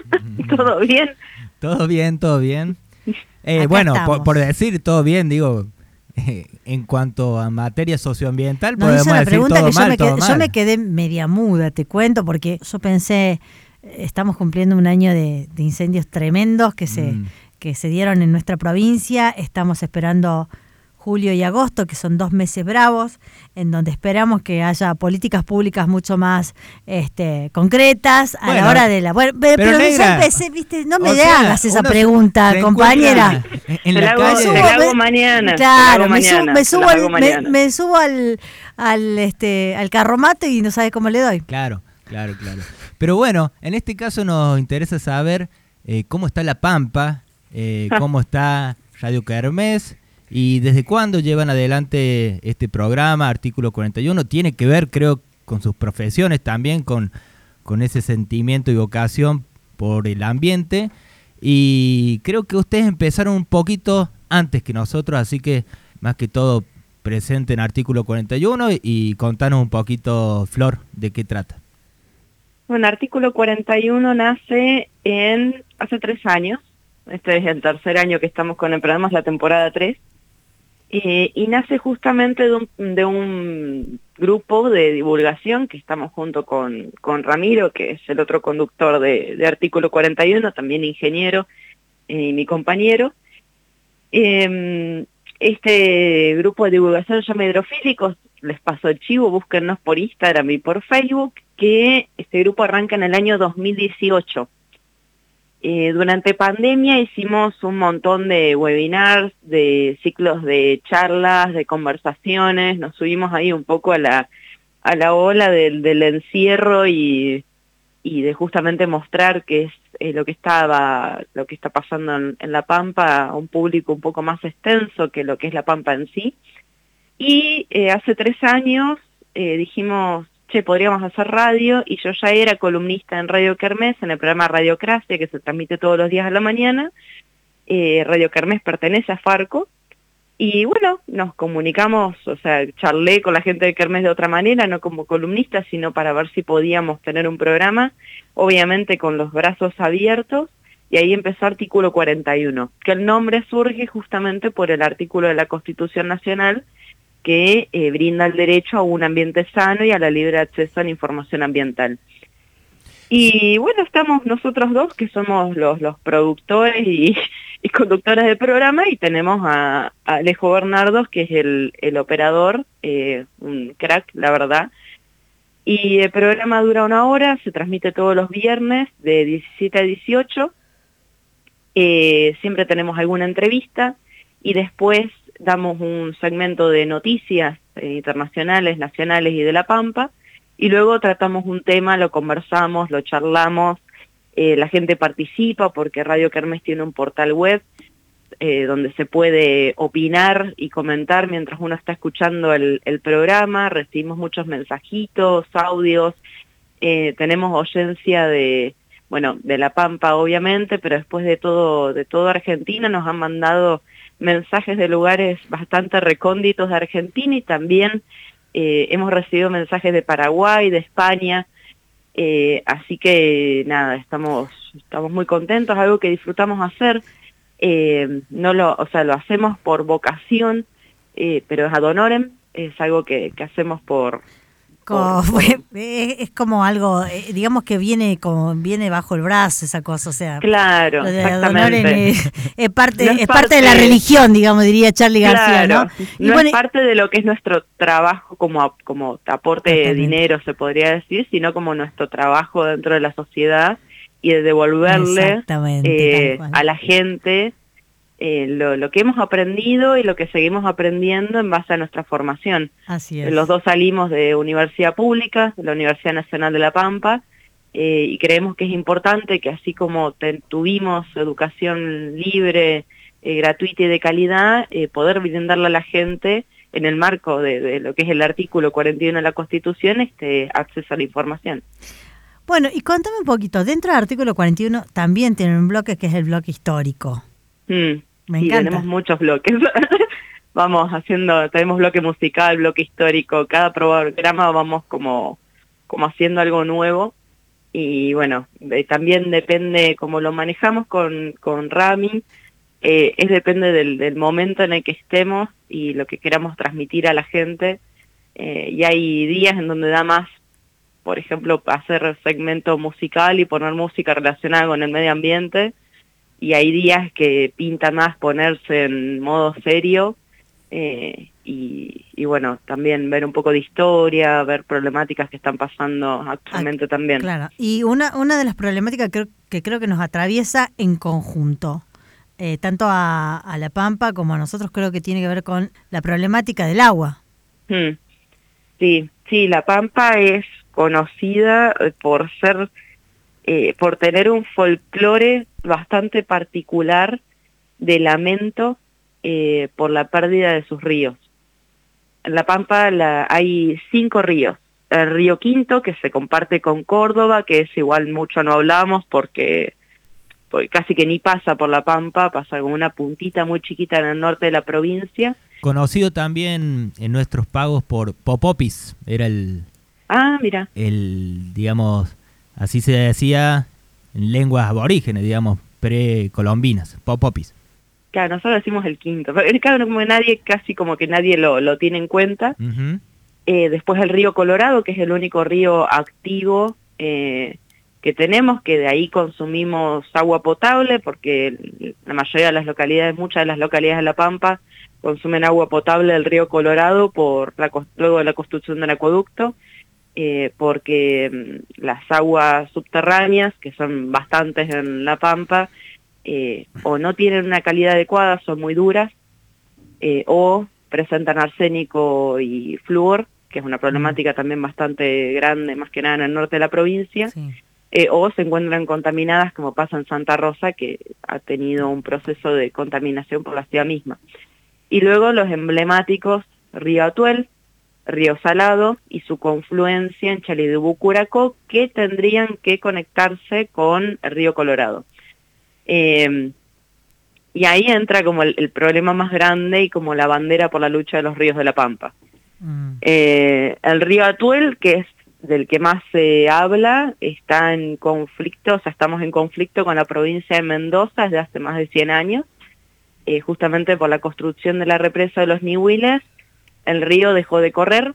¿Todo bien? Todo bien, todo bien. Eh, Acá bueno, por, estamos. por decir todo bien, digo, eh, en cuanto a materia socioambiental, Nos podemos hizo una decir pregunta todo que yo mal, me, todo quedé, yo mal. me quedé media muda, te cuento, porque yo pensé, eh, estamos cumpliendo un año de, de incendios tremendos que se, Mm. que se dieron en nuestra provincia. Estamos esperando julio y agosto, que son dos meses bravos, en donde esperamos que haya políticas públicas mucho más este, concretas a Bueno, la hora de la... Bueno, pe- pero pero negra, ya empecé, viste, no me o sea, hagas esa uno se- pregunta, se compañera. encuentra En, en Te la la hago- calle. te subo, la hago me- mañana, te la Claro, hago me, subo, mañana, me te subo, la al, hago me, mañana. me subo al, al, este, al carromato y no sabes cómo le doy. Claro, claro, claro. Pero bueno, en este caso nos interesa saber eh, cómo está La Pampa, eh, cómo está Radio Kermés y desde cuándo llevan adelante este programa, Artículo cuarenta y uno. Tiene que ver, creo, con sus profesiones también, con, con ese sentimiento y vocación por el ambiente. Y creo que ustedes empezaron un poquito antes que nosotros, así que más que todo presenten Artículo cuarenta y uno y contanos un poquito, Flor, de qué trata. Bueno, Artículo cuarenta y uno nace en hace tres años. Este es el tercer año que estamos con el programa, es la temporada tres. Eh, y nace justamente de un, de un grupo de divulgación que estamos junto con, con Ramiro, que es el otro conductor de, de Artículo cuarenta y uno, también ingeniero, y eh, mi compañero. Eh, este grupo de divulgación se llama Hidrofílicos, les paso el chivo, búsquennos por Instagram y por Facebook, que este grupo arranca en el año dos mil dieciocho. Eh, durante pandemia hicimos un montón de webinars, de ciclos de charlas, de conversaciones, nos subimos ahí un poco a la, a la ola del, del encierro y, y de justamente mostrar qué es eh, lo que estaba, lo que está pasando en, en La Pampa a un público un poco más extenso que lo que es La Pampa en sí. Y eh, hace tres años eh, dijimos, che, podríamos hacer radio, y yo ya era columnista en Radio Kermés, en el programa Radiocracia, que se transmite todos los días a la mañana. Eh, Radio Kermés pertenece a Farco, y bueno, nos comunicamos, o sea, charlé con la gente de Kermés de otra manera, no como columnista, sino para ver si podíamos tener un programa, obviamente con los brazos abiertos, y ahí empezó Artículo cuarenta y uno, que el nombre surge justamente por el artículo de la Constitución Nacional, que eh, brinda el derecho a un ambiente sano y a la libre acceso a la información ambiental. Y bueno, estamos nosotros dos, que somos los, los productores y, y conductores del programa, y tenemos a, a Alejo Bernardos, que es el, el operador, eh, un crack, la verdad. Y el programa dura una hora, se transmite todos los viernes de diecisiete a dieciocho. Eh, siempre tenemos alguna entrevista, y después damos un segmento de noticias eh, internacionales, nacionales y de La Pampa, y luego tratamos un tema, lo conversamos, lo charlamos, eh, la gente participa porque Radio Kermés tiene un portal web eh, donde se puede opinar y comentar mientras uno está escuchando el, el programa, recibimos muchos mensajitos, audios, eh, tenemos oyencia de, bueno, de La Pampa obviamente, pero después de todo, de toda Argentina nos han mandado mensajes de lugares bastante recónditos de Argentina y también eh, hemos recibido mensajes de Paraguay, de España, eh, así que nada, estamos, estamos muy contentos, algo que disfrutamos hacer, eh, no lo, o sea, lo hacemos por vocación, eh, pero es ad honorem, es algo que, que hacemos por... Como, es como algo, digamos que viene como viene bajo el brazo esa cosa, o sea, claro, lo de exactamente. Es, es parte, no es, es parte, parte de la religión, digamos, diría Charly García, claro, ¿no? Y no bueno, es parte de lo que es nuestro trabajo como, como aporte de dinero, se podría decir, sino como nuestro trabajo dentro de la sociedad y de devolverle eh, a la gente Eh, lo, lo que hemos aprendido y lo que seguimos aprendiendo en base a nuestra formación. Así es. Los dos salimos de universidad pública, de la Universidad Nacional de La Pampa, eh, y creemos que es importante que así como te, tuvimos educación libre, eh, gratuita y de calidad, eh, poder brindarle a la gente en el marco de, de lo que es el artículo cuarenta y uno de la Constitución, este acceso a la información. Bueno, y contame un poquito, dentro del artículo cuarenta y uno también tienen un bloque que es el bloque histórico. Mm. Me sí, encanta. Tenemos muchos bloques. Vamos haciendo, tenemos bloque musical, bloque histórico, cada programa vamos como, como haciendo algo nuevo. Y bueno, eh, también depende cómo lo manejamos con, con Rami, eh, es depende del, del momento en el que estemos y lo que queramos transmitir a la gente. Eh, y hay días en donde da más, por ejemplo, hacer segmento musical y poner música relacionada con el medio ambiente. Y hay días que pinta más ponerse en modo serio eh, y, y bueno, también ver un poco de historia, ver problemáticas que están pasando actualmente ah, también. Claro, y una, una de las problemáticas que, que creo que nos atraviesa en conjunto, eh, tanto a, a La Pampa como a nosotros, creo que tiene que ver con la problemática del agua. Hmm. Sí, sí, La Pampa es conocida por ser... Eh, por tener un folclore bastante particular de lamento eh, por la pérdida de sus ríos. En La Pampa la, hay cinco ríos. El río Quinto, que se comparte con Córdoba, que es igual mucho no hablamos porque, porque casi que ni pasa por La Pampa, pasa como una puntita muy chiquita en el norte de la provincia. Conocido también en nuestros pagos por Popopis, era el... Ah, mira. El, digamos... Así se decía en lenguas aborígenes, digamos, precolombinas, Popopis. Claro, nosotros decimos el Quinto, pero claro, como nadie, casi como que nadie lo, lo tiene en cuenta. Uh-huh. Eh, después el río Colorado, que es el único río activo eh, que tenemos, que de ahí consumimos agua potable, porque la mayoría de las localidades, muchas de las localidades de La Pampa, consumen agua potable del río Colorado por la, luego de la construcción del acueducto. Eh, porque mm, las aguas subterráneas, que son bastantes en La Pampa, eh, o no tienen una calidad adecuada, son muy duras, eh, o presentan arsénico y flúor, que es una problemática también bastante grande, más que nada en el norte de la provincia, sí. eh, o se encuentran contaminadas, como pasa en Santa Rosa, que ha tenido un proceso de contaminación por la ciudad misma. Y luego los emblemáticos Río Atuel, Río Salado y su confluencia en Chalidubú, Curacó, que tendrían que conectarse con el Río Colorado. Eh, y ahí entra como el, el problema más grande y como la bandera por la lucha de los ríos de La Pampa. Mm. Eh, el río Atuel, que es del que más se habla, está en conflicto, o sea, estamos en conflicto con la provincia de Mendoza desde hace más de cien años, eh, justamente por la construcción de la represa de los Nihuiles. El río dejó de correr,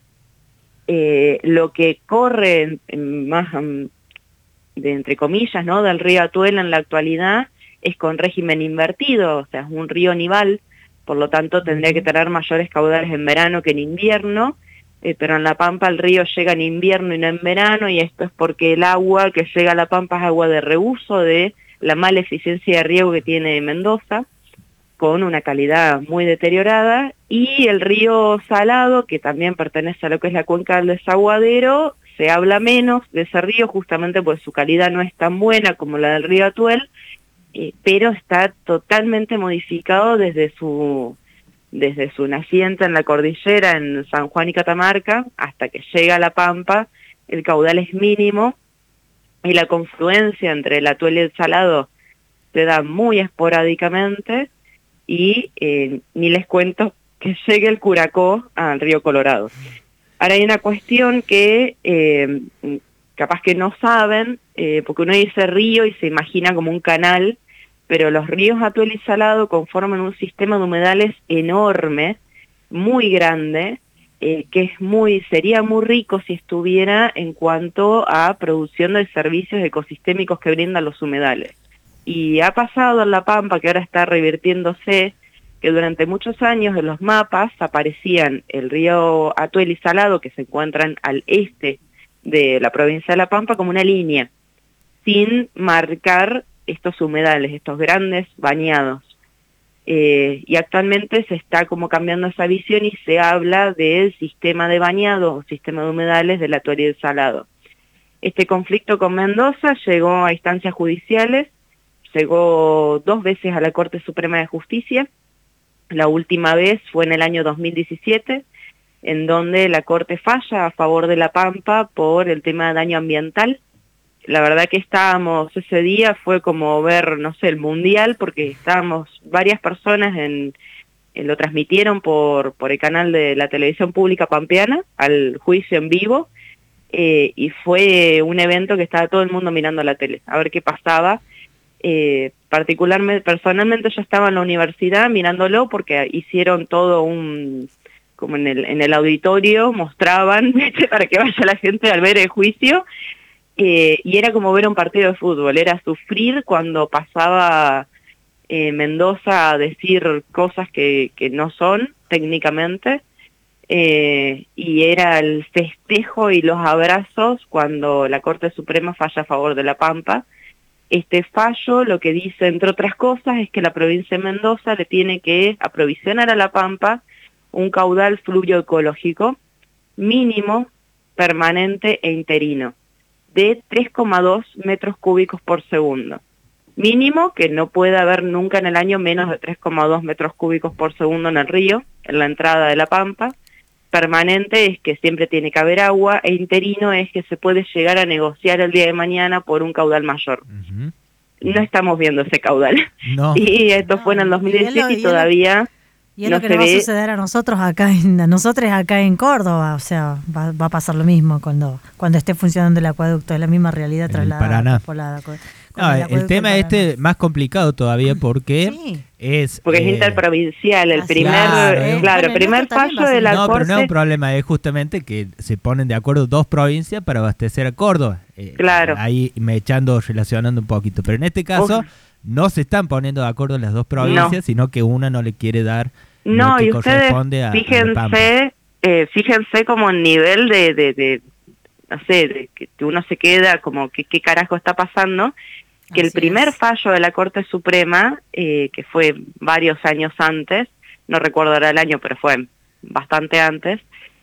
eh, lo que corre en, en más um, de entre comillas, ¿no?, del río Atuel en la actualidad es con régimen invertido, o sea, es un río nival, por lo tanto tendría que tener mayores caudales en verano que en invierno, eh, pero en La Pampa el río llega en invierno y no en verano, y esto es porque el agua que llega a La Pampa es agua de reuso de la mala eficiencia de riego que tiene Mendoza, con una calidad muy deteriorada, y el río Salado, que también pertenece a lo que es la cuenca del desaguadero, se habla menos de ese río justamente porque su calidad no es tan buena como la del río Atuel, eh, pero está totalmente modificado desde su, desde su naciente en la cordillera, en San Juan y Catamarca, hasta que llega a La Pampa, el caudal es mínimo, y la confluencia entre el Atuel y el Salado se da muy esporádicamente, y eh, ni les cuento que llegue el Curacó al río Colorado. Ahora hay una cuestión que eh, capaz que no saben, eh, porque uno dice río y se imagina como un canal, pero los ríos Atuel y Salado conforman un sistema de humedales enorme, muy grande, eh, que es muy, sería muy rico si estuviera en cuanto a producción de servicios ecosistémicos que brindan los humedales. Y ha pasado en La Pampa, que ahora está revirtiéndose, que durante muchos años en los mapas aparecían el río Atuel y Salado, que se encuentran al este de la provincia de La Pampa, como una línea, sin marcar estos humedales, estos grandes bañados. Eh, y actualmente se está como cambiando esa visión y se habla del sistema de bañados o sistema de humedales del Atuel y el Salado. Este conflicto con Mendoza llegó a instancias judiciales, llegó dos veces a la Corte Suprema de Justicia. La última vez fue en el año dos mil diecisiete, en donde la Corte falla a favor de La Pampa por el tema de daño ambiental. La verdad que estábamos, ese día fue como ver, no sé, el mundial, porque estábamos varias personas, en, en lo transmitieron por, por el canal de la televisión pública pampeana, al juicio en vivo, eh, y fue un evento que estaba todo el mundo mirando la tele, a ver qué pasaba. Eh, particularmente, personalmente yo estaba en la universidad mirándolo porque hicieron todo un, como en el, en el auditorio, mostraban para que vaya la gente al ver el juicio, eh, y era como ver un partido de fútbol, era sufrir cuando pasaba eh, Mendoza a decir cosas que, que no son técnicamente, eh, y era el festejo y los abrazos cuando la Corte Suprema falla a favor de La Pampa. Este fallo lo que dice, entre otras cosas, es que la provincia de Mendoza le tiene que aprovisionar a La Pampa un caudal fluvioecológico mínimo, permanente e interino, de tres coma dos metros cúbicos por segundo. Mínimo, que no puede haber nunca en el año menos de tres coma dos metros cúbicos por segundo en el río, en la entrada de La Pampa. Permanente es que siempre tiene que haber agua, e interino es que se puede llegar a negociar el día de mañana por un caudal mayor. Uh-huh. No estamos viendo ese caudal. No. Y esto no, fue en el dos mil diecisiete y, y todavía y es no lo que se nos ve. va a suceder a nosotros acá en, a nosotros acá en Córdoba. O sea, va, va a pasar lo mismo cuando cuando esté funcionando el acueducto. Es la misma realidad trasladada por la... No, el, el tema este más complicado todavía porque sí. es... Porque eh, es interprovincial, el primer, claro, eh, claro, el primer fallo de la no, Corte... No, pero no es un problema, es justamente que se ponen de acuerdo dos provincias para abastecer a Córdoba. Eh, claro. Ahí me echando, relacionando un poquito. Pero en este caso Uf. no se están poniendo de acuerdo las dos provincias, no. sino que una no le quiere dar no, lo que y corresponde ustedes, a, fíjense, a la eh, fíjense como el nivel de, de, de no sé, de que uno se queda como, ¿qué, qué carajo está pasando? Que Así el primer es. fallo de la Corte Suprema, eh, que fue varios años antes, no recuerdo ahora el año, pero fue bastante antes,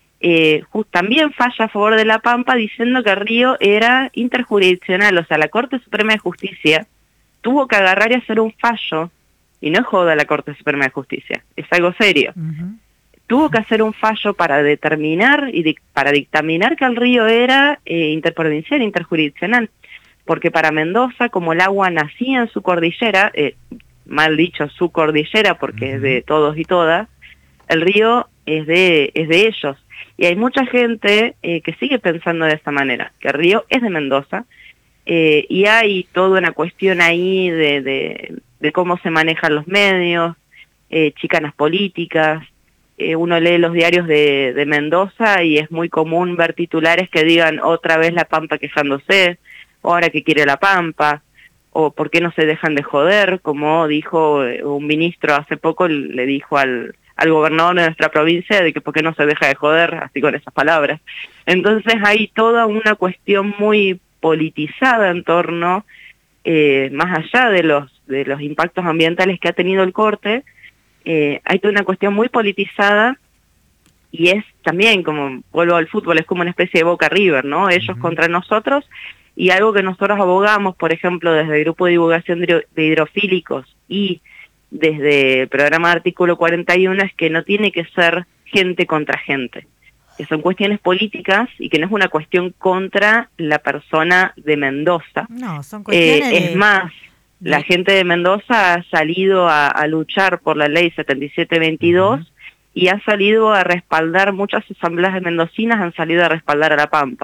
eh, just, también falla a favor de La Pampa diciendo que el río era interjurisdiccional. O sea, la Corte Suprema de Justicia tuvo que agarrar y hacer un fallo, y no es joda la Corte Suprema de Justicia, es algo serio. Uh-huh. Tuvo que hacer un fallo para determinar y di- para dictaminar que el río era eh, interprovincial, interjurisdiccional. Porque para Mendoza, como el agua nacía en su cordillera, eh, mal dicho su cordillera porque uh-huh. es de todos y todas, el río es de es de ellos. Y hay mucha gente eh, que sigue pensando de esta manera, que el río es de Mendoza, eh, y hay toda una cuestión ahí de, de, de cómo se manejan los medios, eh, chicanas políticas. Eh, uno lee los diarios de, de Mendoza y es muy común ver titulares que digan otra vez La Pampa quejándose, ahora que quiere La Pampa, o por qué no se dejan de joder, como dijo un ministro hace poco, le dijo al, al gobernador de nuestra provincia de que por qué no se deja de joder, así con esas palabras. Entonces hay toda una cuestión muy politizada en torno, eh, más allá de los, de los impactos ambientales que ha tenido el corte, eh, hay toda una cuestión muy politizada, y es también, como vuelvo al fútbol, es como una especie de Boca River, ¿no? Ellos uh-huh. contra nosotros. Y algo que nosotros abogamos, por ejemplo, desde el Grupo de Divulgación de Hidrofílicos y desde el programa Artículo cuarenta y uno, es que no tiene que ser gente contra gente. que son cuestiones políticas y que no es una cuestión contra la persona de Mendoza. No, son cuestiones eh, de... Es más, de... la gente de Mendoza ha salido a, a luchar por la ley setenta y siete veintidós uh-huh. y ha salido a respaldar, muchas asambleas de mendocinas han salido a respaldar a La Pampa.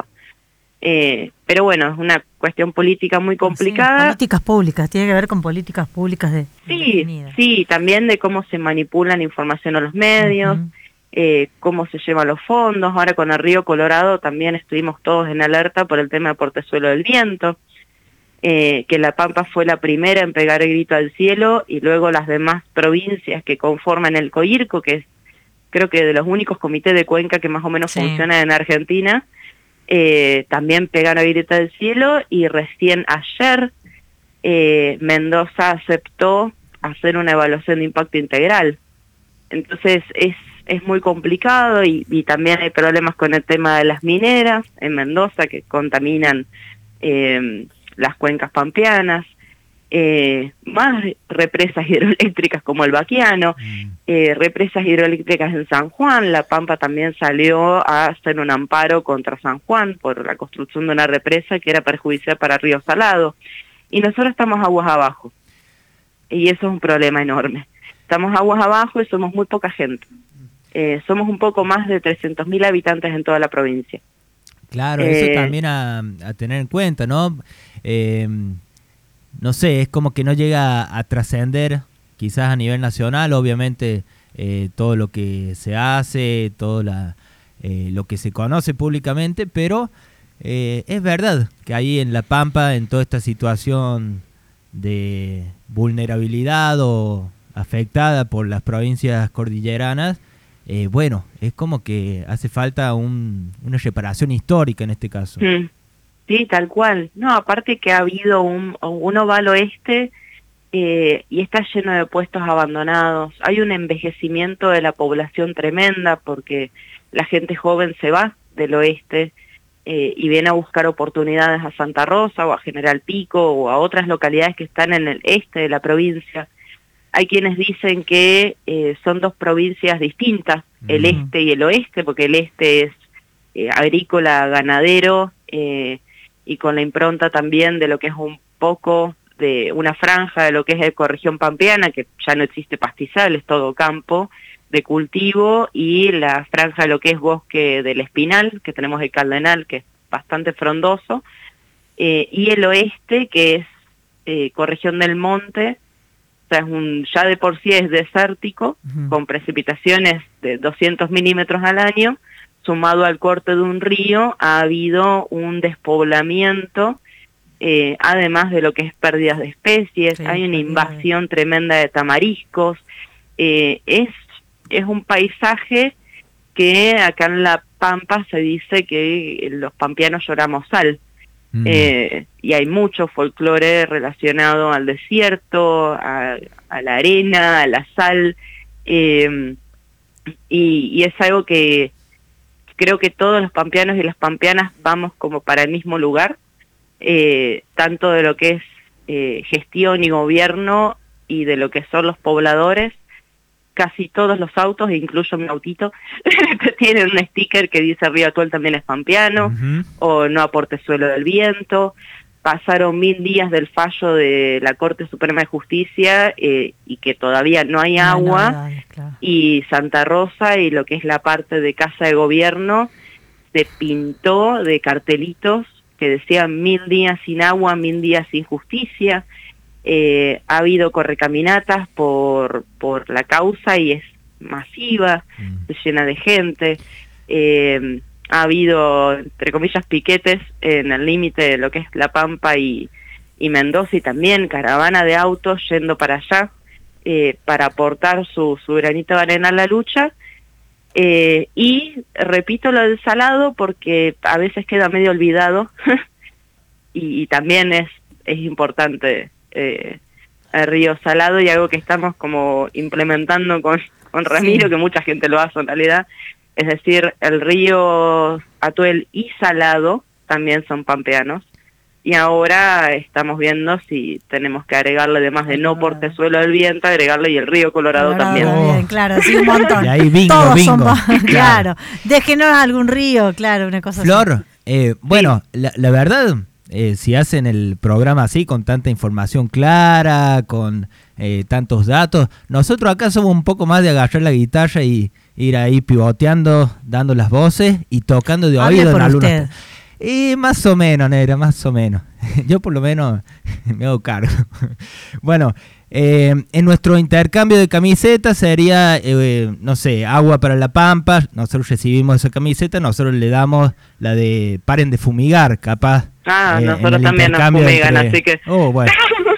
Eh, pero bueno, es una cuestión política muy complicada. Sí, políticas públicas, tiene que ver con políticas públicas de... Sí, definidas. Sí, también de cómo se manipulan información a los medios, uh-huh. eh, cómo se llevan los fondos. Ahora con el Río Colorado también estuvimos todos en alerta por el tema de Portezuelo del Viento, eh, que La Pampa fue la primera en pegar el grito al cielo, y luego las demás provincias que conforman el COIRCO, que es creo que de los únicos comités de cuenca que más o menos sí. funcionan en Argentina, Eh, también pegaron a grito del cielo, y recién ayer eh, Mendoza aceptó hacer una evaluación de impacto integral. Entonces es, es muy complicado, y, y también hay problemas con el tema de las mineras en Mendoza que contaminan eh, las cuencas pampeanas. Eh, más represas hidroeléctricas como el Baquiano, mm. eh, represas hidroeléctricas en San Juan. La Pampa también salió a hacer un amparo contra San Juan por la construcción de una represa que era perjudicial para Río Salado, y nosotros estamos aguas abajo, y eso es un problema enorme. Estamos aguas abajo y somos muy poca gente, eh, somos un poco más de trescientos mil habitantes en toda la provincia. Claro, eh, eso también a, a tener en cuenta, ¿no? Eh, No sé, es como que no llega a, a trascender quizás a nivel nacional, obviamente eh, todo lo que se hace, todo la, eh, lo que se conoce públicamente, pero eh, es verdad que ahí en La Pampa, en toda esta situación de vulnerabilidad o afectada por las provincias cordilleranas, eh, bueno, es como que hace falta un, una reparación histórica en este caso. Mm. Sí, tal cual. No, aparte que ha habido un, un oval oeste eh, y está lleno de puestos abandonados. Hay un envejecimiento de la población tremenda porque la gente joven se va del oeste eh, y viene a buscar oportunidades a Santa Rosa o a General Pico o a otras localidades que están en el este de la provincia. Hay quienes dicen que eh, son dos provincias distintas, mm. el este y el oeste, porque el este es eh, agrícola, ganadero, eh, y con la impronta también de lo que es un poco de una franja de lo que es la ecorregión pampeana, que ya no existe pastizal, es todo campo de cultivo, y la franja de lo que es bosque del Espinal, que tenemos el Caldenal, que es bastante frondoso, eh, y el oeste, que es eh, ecorregión del monte, o sea, es un, ya de por sí es desértico, uh-huh. con precipitaciones de doscientos milímetros al año, sumado al corte de un río, ha habido un despoblamiento, eh, además de lo que es pérdidas de especies, sí, hay una invasión sí. tremenda de tamariscos, eh, es, es un paisaje que acá en La Pampa se dice que los pampeanos lloramos sal, mm. eh, y hay mucho folclore relacionado al desierto, a, a la arena, a la sal, eh, y, y es algo que creo que todos los pampeanos y las pampeanas vamos como para el mismo lugar, eh, tanto de lo que es eh, gestión y gobierno y de lo que son los pobladores. Casi todos los autos, incluyo mi autito, tienen un sticker que dice Río Atuel también es pampeano, uh-huh. o no a Portezuelo del Viento. Pasaron mil días del fallo de la Corte Suprema de Justicia eh, y que todavía no hay agua, no, no, no, claro. Y Santa Rosa y lo que es la parte de Casa de Gobierno se pintó de cartelitos que decían mil días sin agua, mil días sin justicia. Eh, ha habido correcaminatas por, por la causa y es masiva, mm. se llena de gente. Eh, ha habido, entre comillas, piquetes en el límite de lo que es La Pampa y, y Mendoza, y también caravana de autos yendo para allá eh, para aportar su, su granito de arena a la lucha. Eh, y repito lo del salado porque a veces queda medio olvidado y, y también es, es importante eh, el río Salado, y algo que estamos como implementando con, con Ramiro, sí. que mucha gente lo hace en realidad. Es decir, el río Atuel y Salado también son pampeanos, y ahora estamos viendo si tenemos que agregarle, además de no portezuelo del viento, agregarle y el río Colorado, Colorado también. también, claro, sí, un montón. Y ahí bingo, Todos bingo. son pa- Claro. claro. Déjenos algún río, claro, una cosa Flor, así. eh, bueno, la, la verdad, eh, si hacen el programa así, con tanta información clara, con eh, tantos datos, nosotros acá somos un poco más de agarrar la guitarra y ir ahí pivoteando, dando las voces y tocando de Hable oído por en algunos. usted. Y más o menos, negra, más o menos. Yo por lo menos me hago cargo. Bueno, eh, en nuestro intercambio de camisetas sería, eh, no sé, agua para la pampa. Nosotros recibimos esa camiseta, nosotros le damos la de paren de fumigar, capaz. Ah, eh, en nosotros el también nos intercambio fumigan, así que... Oh, bueno.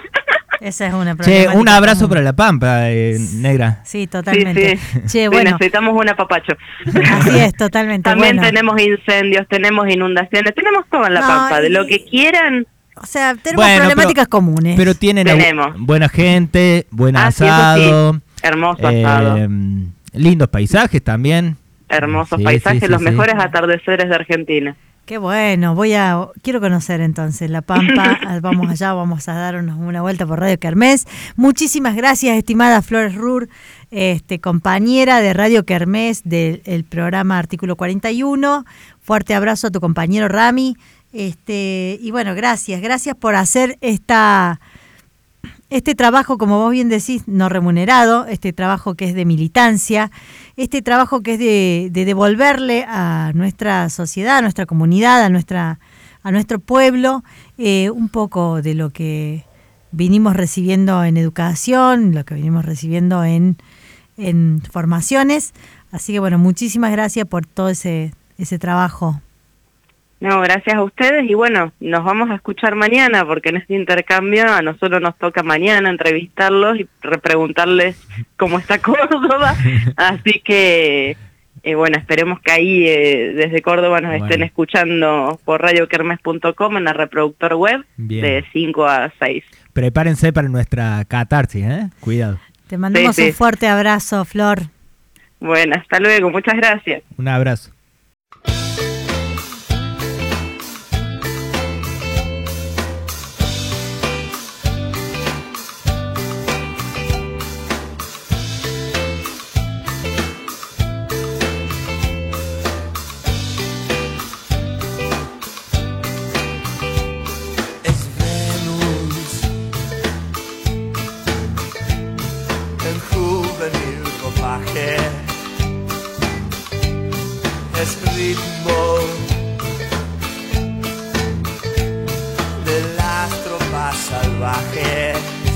Esa es una Che, problemática un abrazo común. para la pampa, eh, negra. Sí, totalmente. Sí, sí. Che, Sí, bueno, necesitamos un apapacho. así es, totalmente. También bueno. tenemos incendios, tenemos inundaciones, tenemos todo en la No, Pampa, de y- lo que quieran. O sea, tenemos Bueno, problemáticas pero- comunes. Pero tienen Tenemos. agu- buena gente, buen Ah, sí, eso asado. sí. Hermoso asado. eh, lindos paisajes también. Hermosos Sí, paisajes, sí, sí, los sí. mejores atardeceres de Argentina. Qué bueno, voy a, quiero conocer entonces La Pampa, vamos allá, vamos a darnos una vuelta por Radio Kermés. Muchísimas gracias, estimada Flores Ruhr, este, compañera de Radio Kermés del el programa Artículo cuarenta y uno. Fuerte abrazo a tu compañero Rami. Este, y bueno, gracias, gracias por hacer esta... Este trabajo, como vos bien decís, no remunerado, este trabajo que es de militancia, este trabajo que es de, de devolverle a nuestra sociedad, a nuestra comunidad, a nuestra a nuestro pueblo, eh, un poco de lo que vinimos recibiendo en educación, lo que vinimos recibiendo en, en formaciones. Así que bueno, muchísimas gracias por todo ese, ese trabajo. No, gracias a ustedes y bueno, nos vamos a escuchar mañana porque en este intercambio a nosotros nos toca mañana entrevistarlos y repreguntarles cómo está Córdoba, así que eh, bueno, esperemos que ahí eh, desde Córdoba nos Bueno. estén escuchando por radio kermés punto com en el reproductor web. Bien. De cinco a seis. Prepárense para nuestra catarsis, ¿eh? Cuidado. Te mandamos Sí, sí. un fuerte abrazo, Flor. Bueno, hasta luego, muchas gracias. Un abrazo. Es Venus en juvenil ropaje, es ritmo de las tropas salvajes.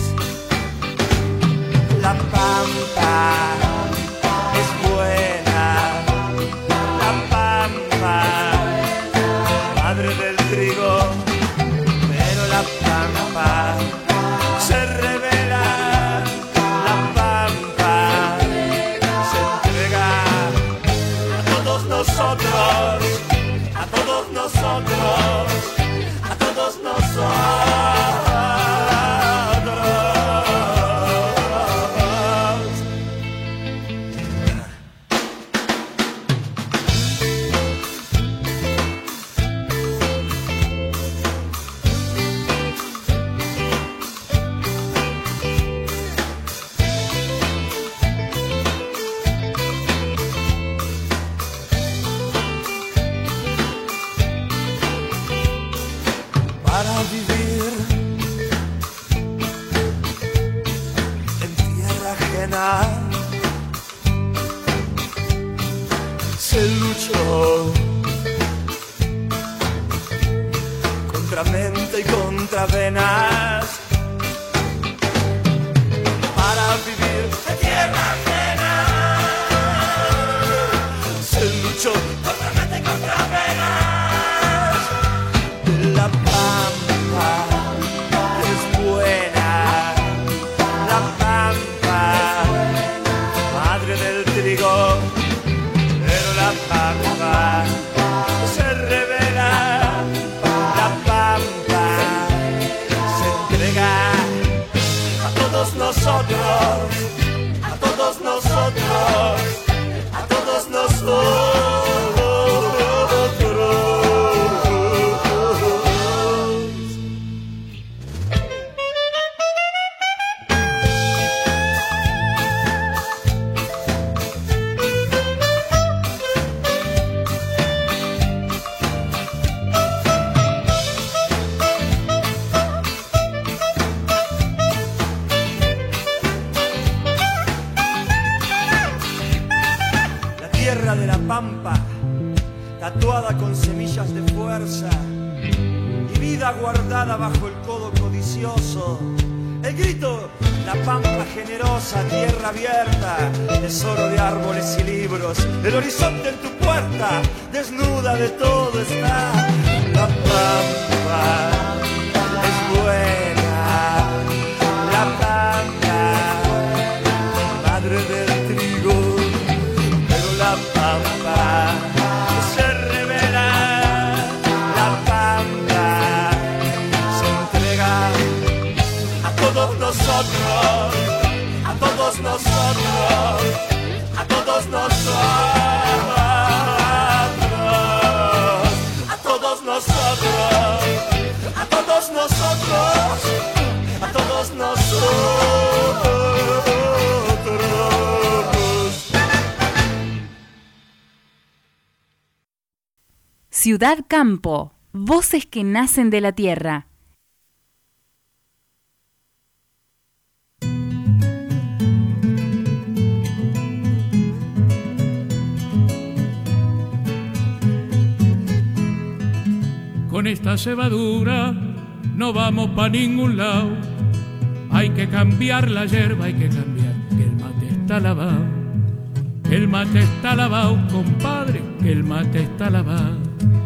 La pampa es buena, la pampa, madre del trigo, pero la pampa se revela, la pampa se entrega a todos nosotros, a todos nosotros, a todos nosotros. Para vivir en tierra ajena se luchó contra mente y contra venas. Para vivir en tierra ajena se luchó contra mente y contra venas. La pampa es buena, la pampa, madre del trigo, pero la pampa se revela, la pampa se entrega a todos nosotros, a todos nosotros, a todos nosotros. sembrada con semillas de fuerza y vida guardada bajo el codo codicioso. El grito, la pampa generosa, tierra abierta, tesoro de árboles y libros, el horizonte en tu puerta, desnuda de todo está. La pampa es buena, la pampa, madre del trigo, pero la pampa se revela, la pampa se entrega a todos nosotros, a todos nosotros, a todos nosotros, a todos nosotros, a todos nosotros, a todos nosotros. Ciudad Campo, voces que nacen de la tierra. Con esta cebadura no vamos pa' ningún lado. Hay que cambiar la yerba, hay que cambiar, que el mate está lavado. Que el mate está lavado, compadre, que el mate está lavado.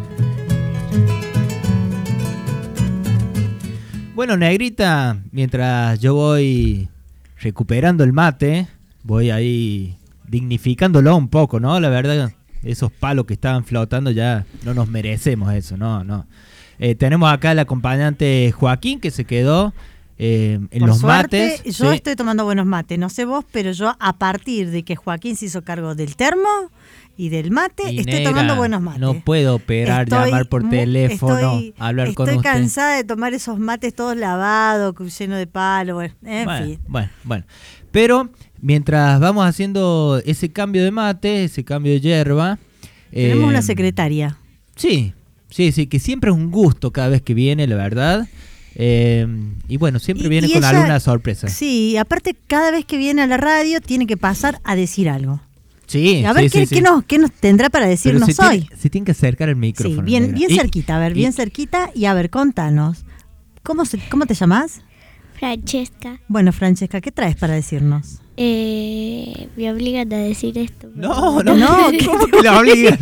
Bueno, Negrita, mientras yo voy recuperando el mate, voy ahí dignificándolo un poco, ¿no? La verdad, esos palos que estaban flotando ya no nos merecemos eso, no, no. Eh, tenemos acá al acompañante Joaquín que se quedó eh, en Por los suerte, mates. yo sí. estoy tomando buenos mates, no sé vos, pero yo a partir de que Joaquín se hizo cargo del termo y del mate, Y estoy negra, tomando buenos mates. No puedo operar, Estoy llamar por mu- teléfono, estoy, hablar con Estoy usted. cansada de tomar esos mates todos lavados, llenos de palo, bueno, en bueno, fin. bueno, bueno. Pero mientras vamos haciendo ese cambio de mate, ese cambio de yerba... Tenemos eh, una secretaria. Sí, sí, sí, que siempre es un gusto cada vez que viene, la verdad. Eh, y bueno, siempre Y- viene y con ella- alguna sorpresa. Sí, aparte cada vez que viene a la radio tiene que pasar a decir algo. Sí, A ver sí, qué, sí, qué sí. nos, qué nos tendrá para Pero decirnos se hoy. tiene, se tiene que acercar el micrófono. Sí, bien, negra. bien Y- cerquita, a ver, y- bien cerquita. Y a ver, contanos. ¿Cómo, se, ¿Cómo te llamas? Francesca, Bueno, Francesca, ¿qué traes para decirnos? eh, me obligan a decir esto. No, no, No, ¿cómo que la obligan?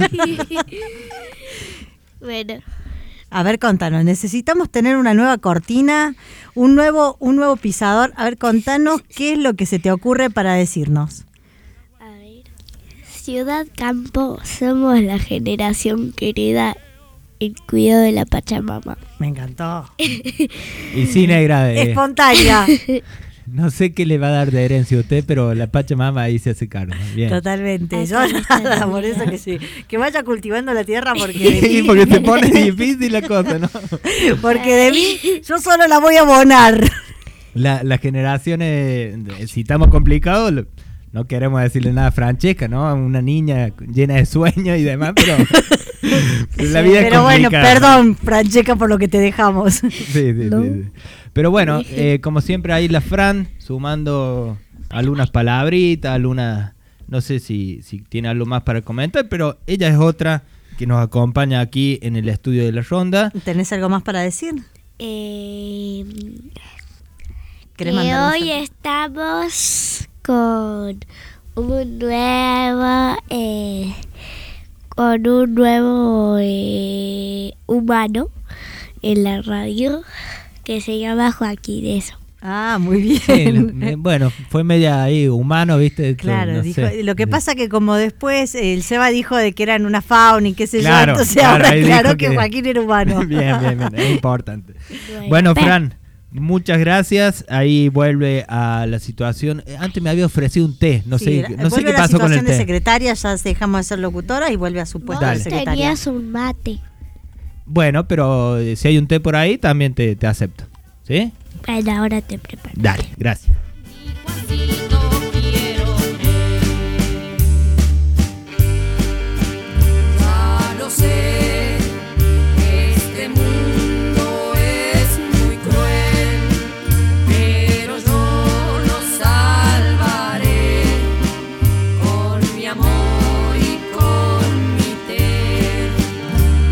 Bueno, A ver, contanos. Necesitamos tener una nueva cortina, un nuevo, un nuevo pisador. A ver, contanos qué es lo que se te ocurre para decirnos. a ver. Ciudad Campo, somos la generación querida en cuidado de la Pachamama. Me encantó. Y sí, negra, eh, Espontánea. no sé qué le va a dar de herencia a usted, pero la Pachamama ahí se hace cargo. Bien. Totalmente. Ay, Yo qué lindo, nada, por eso que sí. Que vaya cultivando la tierra porque de Sí, mí, porque se pone difícil la cosa, ¿no? porque de mí yo solo la voy a abonar. La, las generaciones, si estamos complicados, lo- no queremos decirle nada a Francesca, ¿no? Una niña llena de sueños y demás, pero pero la vida es Pero bueno, complicada. perdón, Francesca, por lo que te dejamos. Sí, sí, ¿No? sí, sí. Pero bueno, eh, como siempre ahí la Fran sumando algunas palabritas, algunas, no sé si, si tiene algo más para comentar, pero ella es otra que nos acompaña aquí en el estudio de la Ronda. ¿Tenés algo más para decir? Eh, ¿Querés que mandarnos hoy algo? estamos con un nuevo eh, con un nuevo eh, humano en la radio que se llama Joaquín, eso. Ah, muy bien. Sí, le- bueno, fue media ahí humano, ¿viste? Esto, Claro, no dijo, sé. lo que pasa que como después eh, el Seba dijo de que eran una fauna y qué sé Claro, yo, entonces claro, ahora ahí claro dijo que, que- Joaquín era humano. Bien, bien, bien, es importante. Bueno, Bueno, pero- Fran, muchas gracias. Ahí vuelve a la situación. Eh, Antes me había ofrecido un té, no Sí, sé, la- no sé vuelve qué a la pasó con el situación de té. secretaria, ya dejamos de ser locutora y vuelve a su puesto de Vos secretaria. tenías un mate. Bueno, pero eh, si hay un té por ahí, también te, te acepto. ¿Sí? Bueno, ahora te preparo. Dale, gracias. Ya lo sé, este mundo es muy cruel, pero yo lo salvaré con mi amor y con mi té.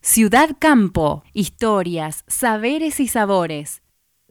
Ciudad Campo, historias, saberes y sabores.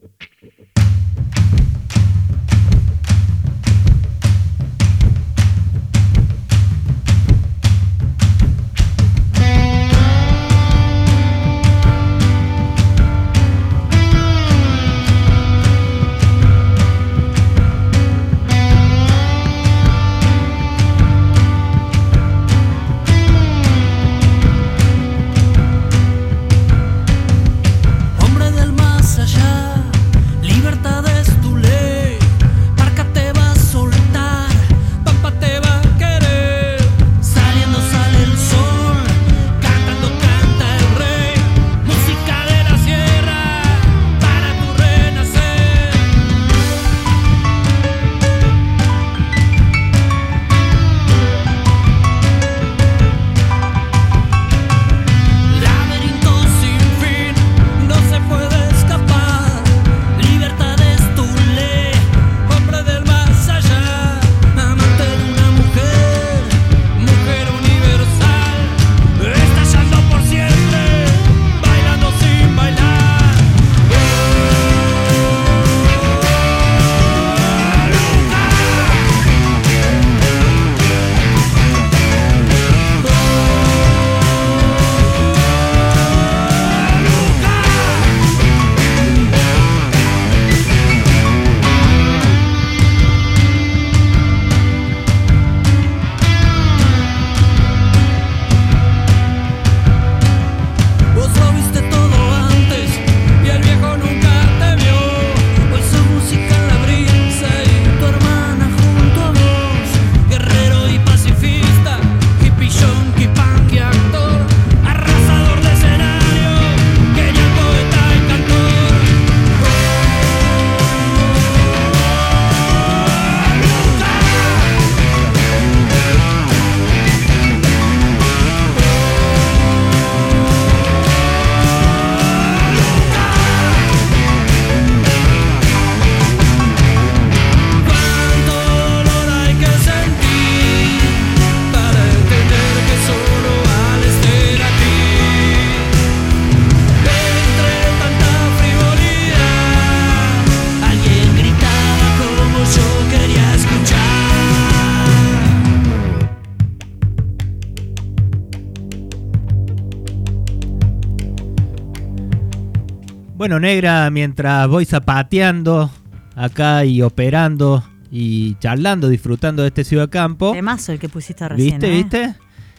Bueno, negra, mientras voy zapateando acá y operando y charlando, disfrutando de este Ciudad Campo. Temazo el que pusiste recién. ¿Viste, ¿eh? viste?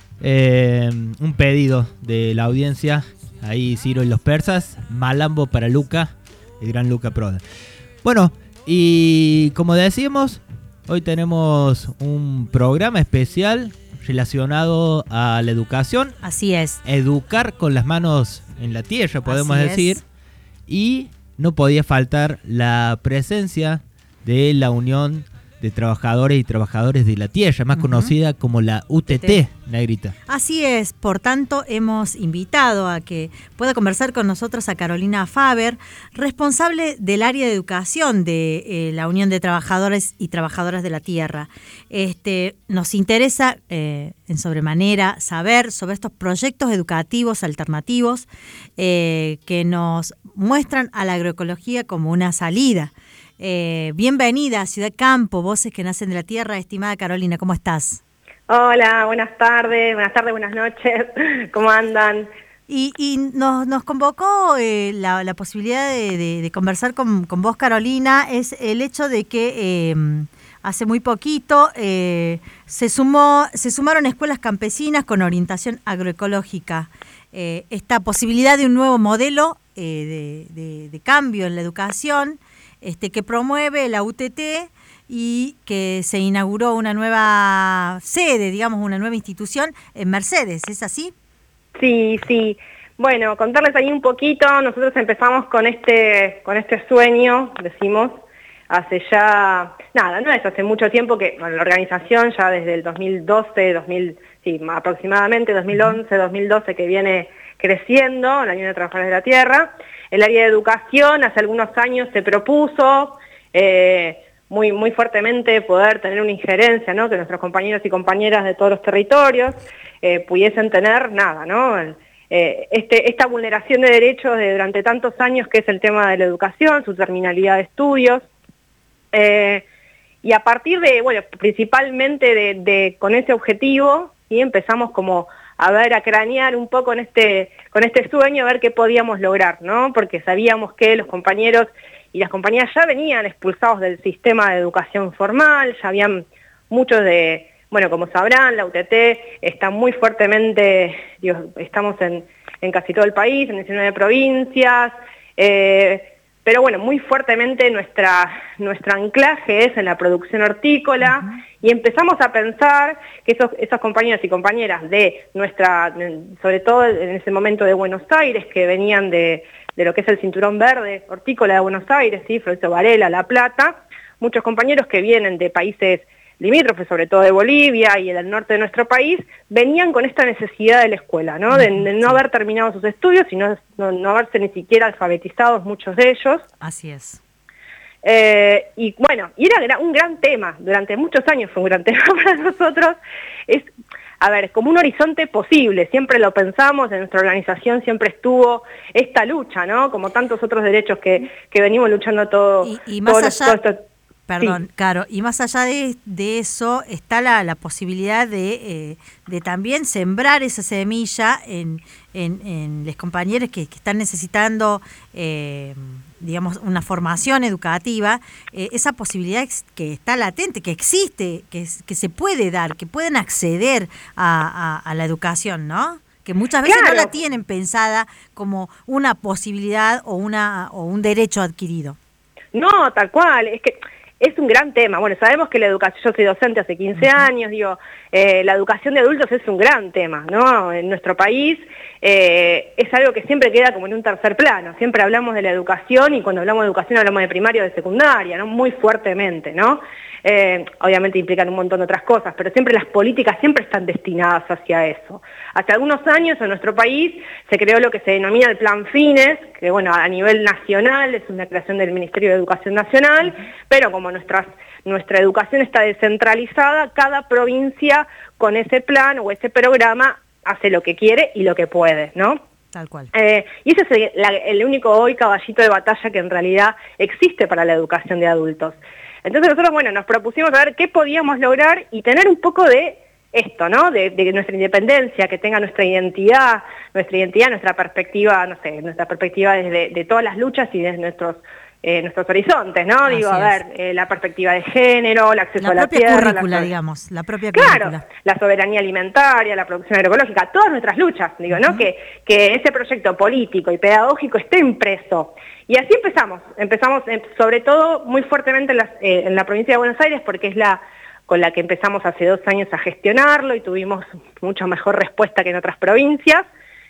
Eh, un pedido de la audiencia. Ahí Ciro y los persas. Malambo para Luca, el gran Luca Prodan. Bueno, y como decíamos, hoy tenemos un programa especial relacionado a la educación. Así es. Educar con las manos en la tierra, podemos Así decir. es. Y no podía faltar la presencia de la Unión de Trabajadores y Trabajadores de la Tierra, más uh-huh. conocida como la U T T, Negrita. Así es, por tanto hemos invitado a que pueda conversar con nosotros a Carolina Faber, responsable del área de educación de eh, la Unión de Trabajadores y Trabajadoras de la Tierra. Este, nos interesa eh, en sobremanera saber sobre estos proyectos educativos alternativos eh, que nos muestran a la agroecología como una salida. Eh, bienvenida a Ciudad Campo, Voces que Nacen de la Tierra. Estimada Carolina, ¿cómo estás? Hola, buenas tardes, buenas tardes, buenas noches, ¿cómo andan? Y, y nos, nos convocó eh, la, la posibilidad de, de, de conversar con, con vos, Carolina, es el hecho de que eh, hace muy poquito eh, se, sumó, se sumaron escuelas campesinas con orientación agroecológica. Eh, esta posibilidad de un nuevo modelo eh, de, de, de cambio en la educación, Este, que promueve la U T T y que se inauguró una nueva sede, digamos, una nueva institución en Mercedes, ¿es así? Sí, sí. Bueno, contarles ahí un poquito, nosotros empezamos con este, con este sueño, decimos, hace ya, nada, no es hace mucho tiempo que, bueno, la organización ya desde el dos mil doce, dos mil, sí, aproximadamente dos mil once, dos mil doce que viene creciendo, la Unión de Trabajadores de la Tierra. El área de educación hace algunos años se propuso eh, muy, muy fuertemente poder tener una injerencia, ¿no? Que nuestros compañeros y compañeras de todos los territorios eh, pudiesen tener nada, ¿no? El, eh, este, esta vulneración de derechos de durante tantos años, que es el tema de la educación, su terminalidad de estudios. Eh, y a partir de, bueno, principalmente de, de con ese objetivo, ¿sí? Empezamos como a ver, a cranear un poco en este, con este sueño, a ver qué podíamos lograr, ¿no? Porque sabíamos que los compañeros y las compañeras ya venían expulsados del sistema de educación formal, ya habían muchos de, bueno, como sabrán, la U T T está muy fuertemente, digo, estamos en, en casi todo el país, en diecinueve provincias, eh, pero bueno, muy fuertemente nuestra, nuestro anclaje es en la producción hortícola, uh-huh. y empezamos a pensar que esos, esos compañeros y compañeras de nuestra, sobre todo en ese momento de Buenos Aires, que venían de, de lo que es el cinturón verde hortícola de Buenos Aires, ¿sí? Florencio Varela, La Plata, muchos compañeros que vienen de países limítrofes, sobre todo de Bolivia y del norte de nuestro país, venían con esta necesidad de la escuela, ¿no? De, de no haber terminado sus estudios y no, no, no haberse ni siquiera alfabetizados muchos de ellos. Así es. Eh, y bueno, y era un gran tema, durante muchos años fue un gran tema para nosotros. Es, a ver, como un horizonte posible, siempre lo pensamos, en nuestra organización siempre estuvo esta lucha, ¿no? Como tantos otros derechos que, que venimos luchando todo. Y, y más todo, allá... todo esto. Perdón, Sí. Caro, y más allá de, de eso está la, la posibilidad de, eh, de también sembrar esa semilla en, en, en los compañeros que, que están necesitando, eh, digamos, una formación educativa, eh, esa posibilidad que está latente, que existe, que, que se puede dar, que pueden acceder a, a, a la educación, ¿no? Que muchas veces Claro. no la tienen pensada como una posibilidad o, una, o un derecho adquirido. No, tal cual, es que es un gran tema. Bueno, sabemos que la educación, yo soy docente hace quince años, digo, eh, la educación de adultos es un gran tema, ¿no? En nuestro país eh, es algo que siempre queda como en un tercer plano. Siempre hablamos de la educación y cuando hablamos de educación hablamos de primaria o de secundaria, ¿no? Muy fuertemente, ¿no? Eh, obviamente implican un montón de otras cosas, pero siempre las políticas siempre están destinadas hacia eso. Hace algunos años en nuestro país se creó lo que se denomina el Plan Fines, que bueno, a nivel nacional es una creación del Ministerio de Educación Nacional, pero como nuestras, nuestra educación está descentralizada, cada provincia con ese plan o ese programa hace lo que quiere y lo que puede, ¿no? Tal cual. Eh, y ese es el, la, el único hoy caballito de batalla que en realidad existe para la educación de adultos. Entonces nosotros, bueno, nos propusimos a ver qué podíamos lograr y tener un poco de esto, ¿no? De, de nuestra independencia, que tenga nuestra identidad, nuestra identidad, nuestra perspectiva, no sé, nuestra perspectiva desde de todas las luchas y desde nuestros eh, nuestros horizontes, ¿no? Así Digo, a es. ver, eh, la perspectiva de género, el acceso La a la propia tierra, currícula, la, digamos, la propia claro, currícula. la soberanía alimentaria, la producción agroecológica, todas nuestras luchas, digo, ¿no? Uh-huh. Que, que ese proyecto político y pedagógico esté impreso. Y así empezamos, empezamos eh, sobre todo muy fuertemente en, las, eh, en la provincia de Buenos Aires, porque es la con la que empezamos hace dos años a gestionarlo y tuvimos mucha mejor respuesta que en otras provincias,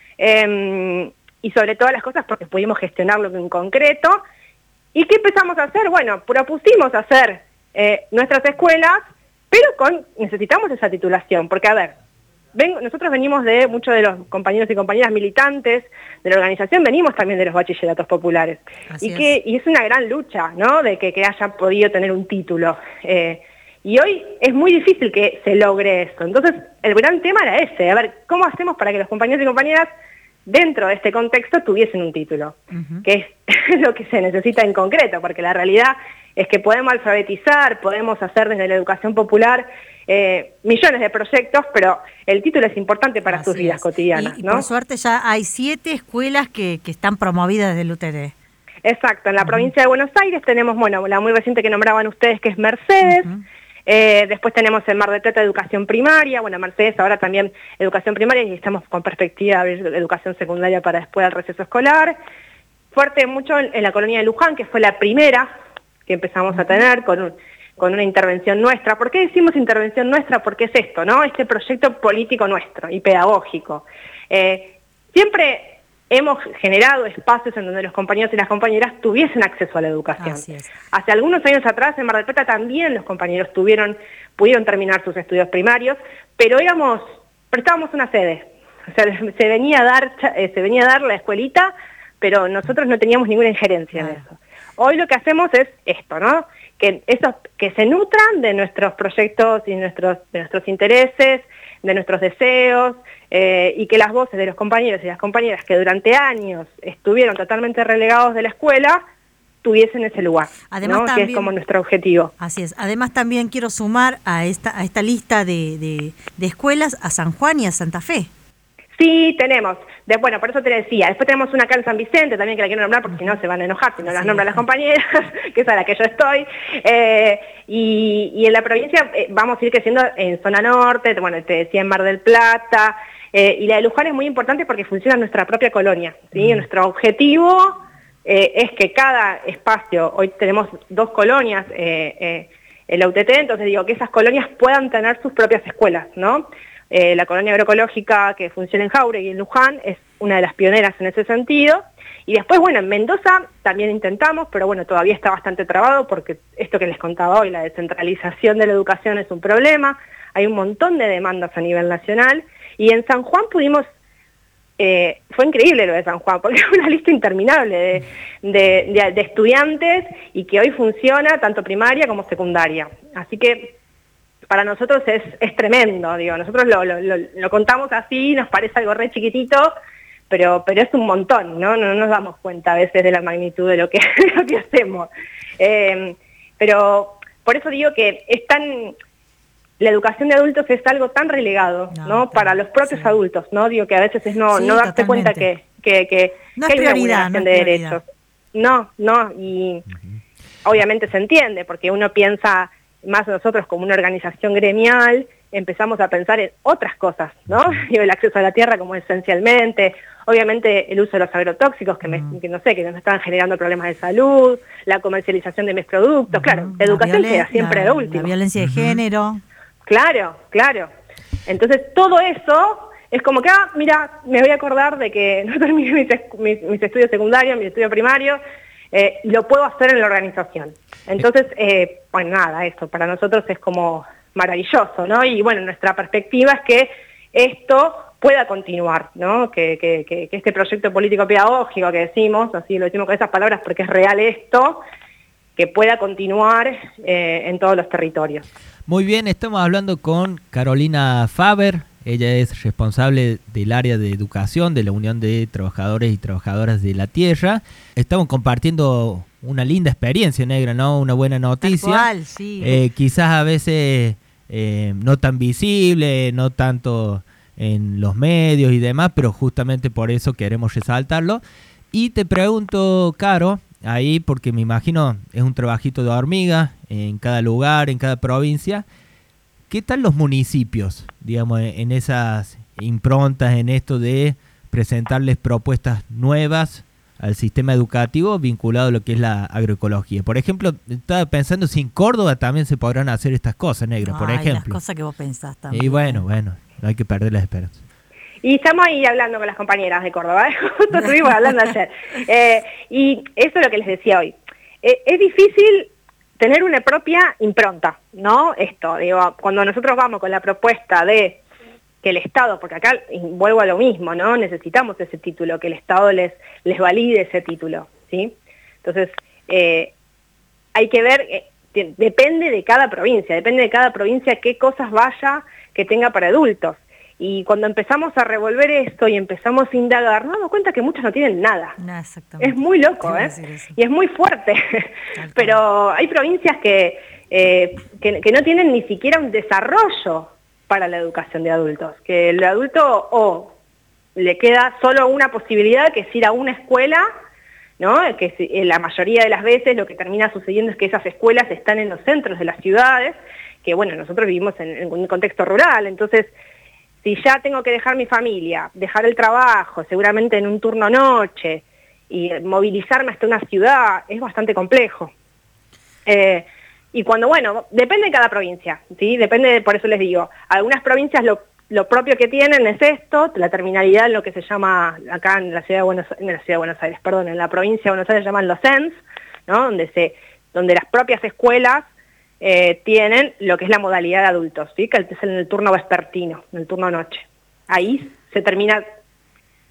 eh, y sobre todas las cosas porque pudimos gestionarlo en concreto. ¿Y qué empezamos a hacer? Bueno, propusimos hacer eh, nuestras escuelas, pero con necesitamos esa titulación, porque a ver, ven, nosotros venimos de muchos de los compañeros y compañeras militantes de la organización, venimos también de los bachilleratos populares, Así y que es. y es una gran lucha, ¿no? De que, que hayan podido tener un título. Eh, y hoy es muy difícil que se logre eso. Entonces, el gran tema era ese, a ver, ¿cómo hacemos para que los compañeros y compañeras dentro de este contexto tuviesen un título? Uh-huh. Que es lo que se necesita en concreto, porque la realidad es que podemos alfabetizar, podemos hacer desde la educación popular eh, millones de proyectos, pero el título es importante para Así sus vidas es. cotidianas, y, y ¿no? por suerte ya hay siete escuelas que, que están promovidas desde el U T D. Exacto, en la Uh-huh. provincia de Buenos Aires tenemos, bueno, la muy reciente que nombraban ustedes, que es Mercedes. Uh-huh. Eh, después tenemos en Mar del Plata educación primaria, bueno, Mercedes ahora también educación primaria y estamos con perspectiva de abrir educación secundaria para después del receso escolar. Fuerte mucho en, en la colonia de Luján, que fue la primera que empezamos a tener con, un, con una intervención nuestra. ¿Por qué decimos intervención nuestra? Porque es esto, ¿no? Este proyecto político nuestro y pedagógico. Eh, siempre hemos generado espacios en donde los compañeros y las compañeras tuviesen acceso a la educación. Así es. Hace algunos años atrás en Mar del Plata también los compañeros tuvieron, pudieron terminar sus estudios primarios, pero éramos, prestábamos una sede. O sea, se venía a dar, eh, se venía a dar la escuelita, pero nosotros no teníamos ninguna injerencia en eso. Hoy lo que hacemos es esto, ¿no? Que esos, que se nutran de nuestros proyectos y nuestros, de nuestros intereses, de nuestros deseos, eh, y que las voces de los compañeros y las compañeras que durante años estuvieron totalmente relegados de la escuela, tuviesen ese lugar, Además, ¿no? también, que es como nuestro objetivo. Así es. Además también quiero sumar a esta, a esta lista de, de, de escuelas a San Juan y a Santa Fe. Sí, tenemos. De, bueno, por eso te decía. Después tenemos una acá en San Vicente, también que la quiero nombrar porque si no se van a enojar, si no las Sí. nombran las compañeras, que es a la que yo estoy. Eh, y, y en la provincia eh, vamos a ir creciendo en zona norte, bueno, te decía en Mar del Plata, eh, y la de Luján es muy importante porque funciona en nuestra propia colonia, ¿sí? Mm. Nuestro objetivo eh, es que cada espacio, hoy tenemos dos colonias, eh, eh, en la U T T, entonces digo que esas colonias puedan tener sus propias escuelas, ¿no? Eh, la colonia agroecológica que funciona en Jauregui y en Luján es una de las pioneras en ese sentido. Y después, bueno, en Mendoza también intentamos, pero bueno, todavía está bastante trabado porque esto que les contaba hoy, la descentralización de la educación es un problema, hay un montón de demandas a nivel nacional. Y en San Juan pudimos, eh, fue increíble lo de San Juan, porque es una lista interminable de, de, de, de estudiantes y que hoy funciona tanto primaria como secundaria. Así que para nosotros es, es tremendo, digo, nosotros lo, lo, lo, lo contamos así, nos parece algo re chiquitito, pero, pero es un montón, ¿no? No nos damos cuenta a veces de la magnitud de lo que, de lo que hacemos. Eh, pero por eso digo que es tan, la educación de adultos es algo tan relegado, ¿no? ¿no? Para los propios sí. adultos, ¿no? Digo que a veces es no, sí, no darse cuenta que, que, que, no que es hay prioridad, una vulneración no de es derechos. No, no, y uh-huh. obviamente se entiende, porque uno piensa más nosotros como una organización gremial, empezamos a pensar en otras cosas, ¿no? Digo, el acceso a la tierra como esencialmente, obviamente el uso de los agrotóxicos, que, me, que no sé, que nos están generando problemas de salud, la comercialización de mis productos, uh-huh. claro, la educación la queda siempre la, de último. La violencia de uh-huh. género. Claro, claro. Entonces todo eso es como que, ah, mira, me voy a acordar de que no terminé mis, mis, mis estudios secundarios, mis estudios primarios, eh, lo puedo hacer en la organización. Entonces, eh, bueno, nada, eso para nosotros es como maravilloso, ¿no? Y bueno, nuestra perspectiva es que esto pueda continuar, ¿no? Que, que, que, que este proyecto político pedagógico que decimos, así lo decimos con esas palabras porque es real esto, que pueda continuar eh, en todos los territorios. Muy bien, estamos hablando con Carolina Faber. Ella es responsable del área de educación de la Unión de Trabajadores y Trabajadoras de la Tierra. Estamos compartiendo una linda experiencia, Negra, ¿no? Una buena noticia. Tal cual, sí. Eh, quizás a veces eh, no tan visible, no tanto en los medios y demás, pero justamente por eso queremos resaltarlo. Y te pregunto, Caro, ahí, porque me imagino es un trabajito de hormiga en cada lugar, en cada provincia. ¿Qué tal los municipios, digamos, en esas improntas, en esto de presentarles propuestas nuevas al sistema educativo vinculado a lo que es la agroecología? Por ejemplo, estaba pensando si en Córdoba también se podrán hacer estas cosas, Negra, no, por hay ejemplo. las cosas que vos pensás también. Y bueno, bueno, no hay que perder las esperanzas. Y estamos ahí hablando con las compañeras de Córdoba, ¿eh? Justo estuvimos hablando ayer. Eh, y eso es lo que les decía hoy. Eh, es difícil tener una propia impronta, ¿no? Esto, digo, cuando nosotros vamos con la propuesta de que el Estado, porque acá vuelvo a lo mismo, ¿no? Necesitamos ese título, que el Estado les, les valide ese título, ¿sí? Entonces, eh, hay que ver, eh, de, depende de cada provincia, depende de cada provincia qué cosas vaya que tenga para adultos. Y cuando empezamos a revolver esto y empezamos a indagar, nos damos cuenta que muchos no tienen nada. No, exactamente. Es muy loco, ¿eh? Y es muy fuerte. Pero hay provincias que, eh, que, que no tienen ni siquiera un desarrollo para la educación de adultos. Que el adulto o le queda solo una posibilidad, que es ir a una escuela, ¿no? Que la mayoría de las veces lo que termina sucediendo es que esas escuelas están en los centros de las ciudades, que bueno, nosotros vivimos en, en un contexto rural, entonces si ya tengo que dejar mi familia, dejar el trabajo, seguramente en un turno noche, y movilizarme hasta una ciudad, es bastante complejo. Eh, y cuando, bueno, depende de cada provincia, ¿sí? Depende, de, por eso les digo, algunas provincias lo, lo propio que tienen es esto, la terminalidad en lo que se llama, acá en la ciudad de Buenos, en la ciudad de Buenos Aires, perdón, en la provincia de Buenos Aires se llaman los C E N S, ¿no? Donde, se, donde las propias escuelas Eh, tienen lo que es la modalidad de adultos, ¿sí? Que es en el turno vespertino, en el turno noche. Ahí se termina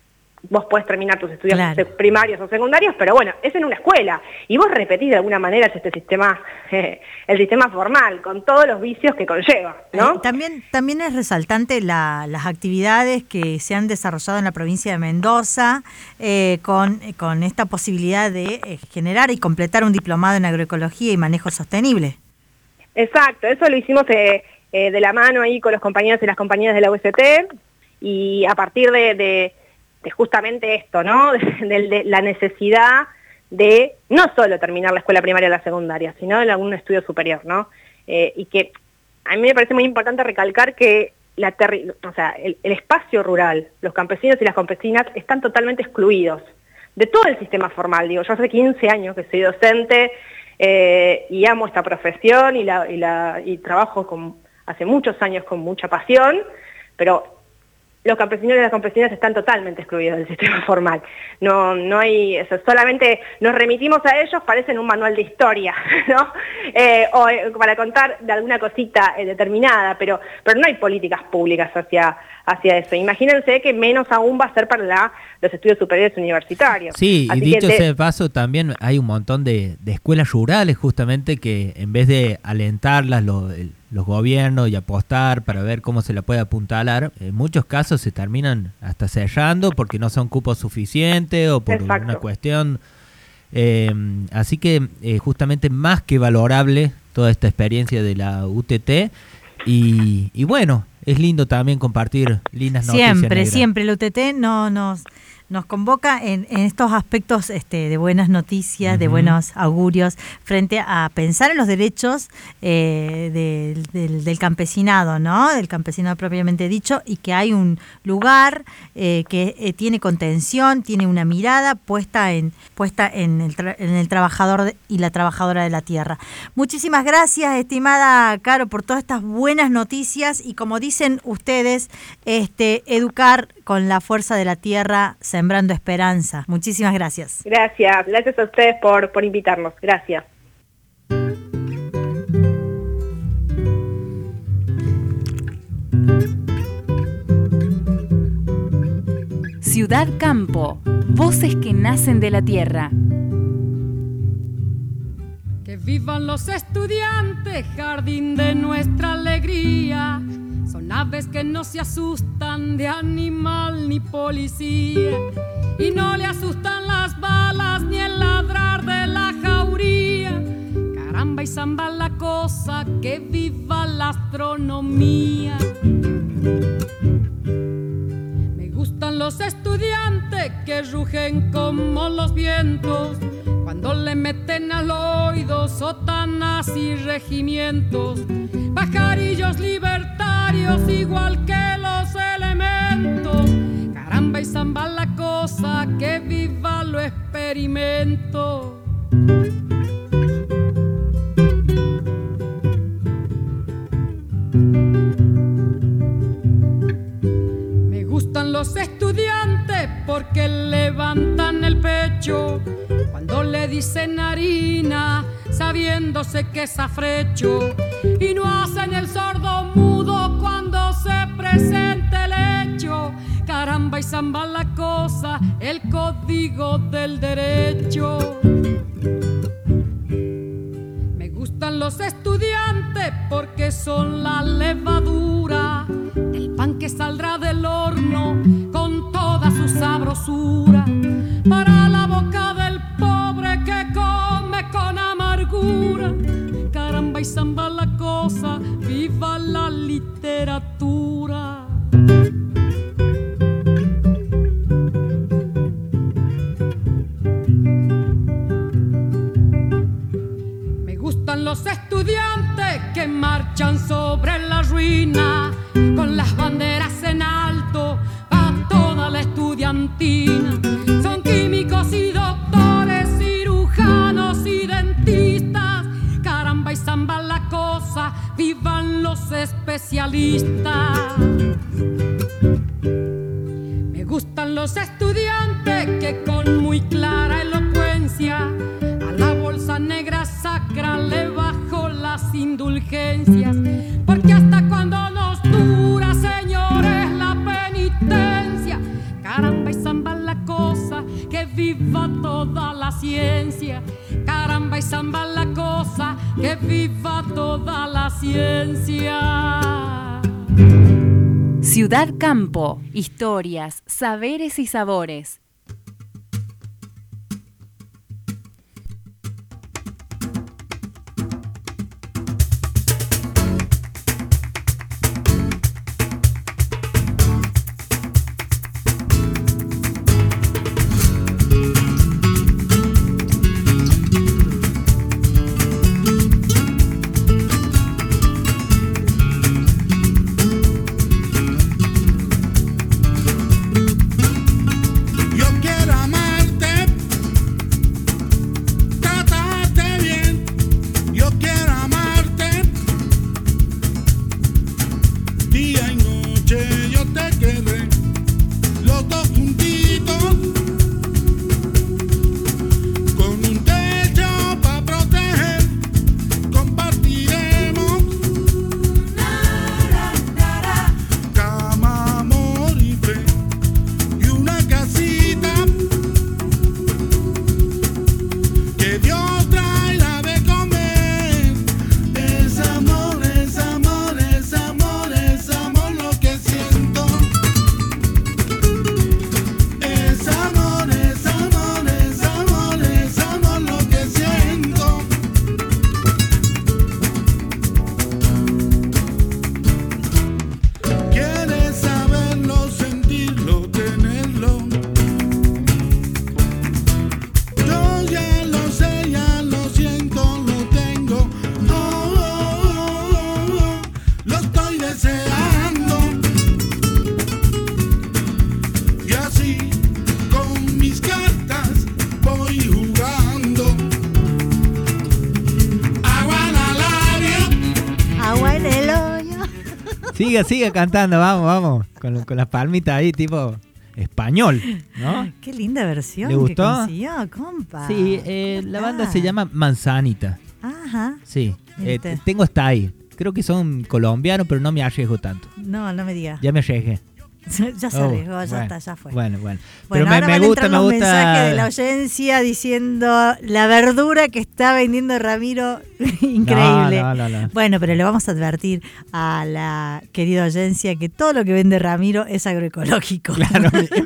vos podés terminar tus estudios Claro. primarios o secundarios, pero bueno, es en una escuela. Y vos repetís de alguna manera este sistema, eh, el sistema formal, con todos los vicios que conlleva, ¿no? Eh, también, también es resaltante la- las actividades que se han desarrollado en la provincia de Mendoza eh, con, con esta posibilidad de eh, generar y completar un diplomado en agroecología y manejo sostenible. Exacto, eso lo hicimos eh, eh, de la mano ahí con los compañeros y las compañeras de la U S T, y a partir de, de, de justamente esto, ¿no? De, de- de la necesidad de no solo terminar la escuela primaria o la secundaria, sino de algún estudio superior, ¿no? Eh, y que a mí me parece muy importante recalcar que la terri- o sea, el, el espacio rural, los campesinos y las campesinas están totalmente excluidos de todo el sistema formal. Digo, yo hace quince años que soy docente eh, y amo esta profesión y, la, y, la, y trabajo con, hace muchos años con mucha pasión, pero los campesinos y las campesinas están totalmente excluidos del sistema formal. No, no hay, eso, solamente nos remitimos a ellos, parecen un manual de historia, ¿no? Eh, o eh, para contar de alguna cosita eh, determinada, pero, pero no hay políticas públicas hacia, hacia eso. Imagínense que menos aún va a ser para la, los estudios superiores universitarios. Sí, Así y dicho que de- sea de paso, también hay un montón de, de escuelas rurales justamente que en vez de alentarlas lo- el- los gobiernos y apostar para ver cómo se la puede apuntalar, en muchos casos se terminan hasta cerrando porque no son cupos suficientes o por Exacto. una cuestión. Eh, así que eh, justamente más que valorable toda esta experiencia de la U T T y, y bueno, es lindo también compartir lindas noticias. Siempre, Negra. siempre el U T T no, nos, nos convoca en, en estos aspectos este, de buenas noticias, de Ujú. buenos augurios, frente a pensar en los derechos eh, del, del- del campesinado, ¿no? Del campesinado propiamente dicho, y que hay un lugar eh, que eh, tiene contención, tiene una mirada puesta en puesta en el, tra- en el trabajador de- y la trabajadora de la tierra. Muchísimas gracias, estimada Caro, por todas estas buenas noticias y como dicen ustedes, este, educar con la fuerza de la tierra, sembrando esperanza. Muchísimas gracias. Gracias, gracias a ustedes por, por invitarnos. Gracias. Ciudad Campo, voces que nacen de la tierra. Que vivan los estudiantes, jardín de nuestra alegría. Son aves que no se asustan de animal ni policía. Y no le asustan las balas ni el ladrar de la jauría. Caramba y zamba la cosa, que viva la astronomía. Me gustan los estudiantes que rugen como los vientos cuando le meten al oído sotanas y regimientos, pajarillos libertarios igual que los elementos. Caramba y zamba la cosa, que viva lo experimento. Me gustan los estudiantes porque levantan el pecho cuando le dicen harina, sabiéndose que es afrecho, y no hacen el sordo mudo cuando se presenta el hecho. Caramba y zamba la cosa, el código del derecho. Me gustan los estudiantes porque son la levadura del pan que saldrá del horno con toda su sabrosura para la boca del pobre que come con amargura. Caramba y zamba la cosa, viva la literatura. Me gustan los estudiantes que marchan sobre la ruina con las banderas en alto a toda la estudiantina. Son químicos y doctores, cirujanos y dentistas. Caramba y zamba la cosa, vivan los especialistas. Me gustan los estudiantes que con muy clara elocuencia a la bolsa negra sacra le bajo las indulgencias, porque hasta cuando nos dura, señores, la penitencia. Caramba y zamba la viva toda la ciencia. Caramba y samba la cosa, que viva toda la ciencia. Ciudad Campo, historias, saberes y sabores. Siga, siga cantando, vamos, vamos. Con, con las palmitas ahí, tipo español, ¿no? Qué linda versión. ¿Le gustó? Que consiguió, compa. Sí, eh, la banda se llama Manzanita. Ajá. Sí, eh, tengo hasta ahí. Creo que son colombianos, pero no me arriesgo tanto. No, no me digas. Ya me arriesgué. Ya se Oh, arriesgó, ya bueno, está, ya fue. Bueno, bueno. Bueno, Pero me, ahora me van a gusta, entrar me los gusta. mensajes de la audiencia diciendo la verdura que está vendiendo Ramiro, increíble. No, no, no, no. Bueno, pero le vamos a advertir a la querida audiencia que todo lo que vende Ramiro es agroecológico. Claro. mi- mi-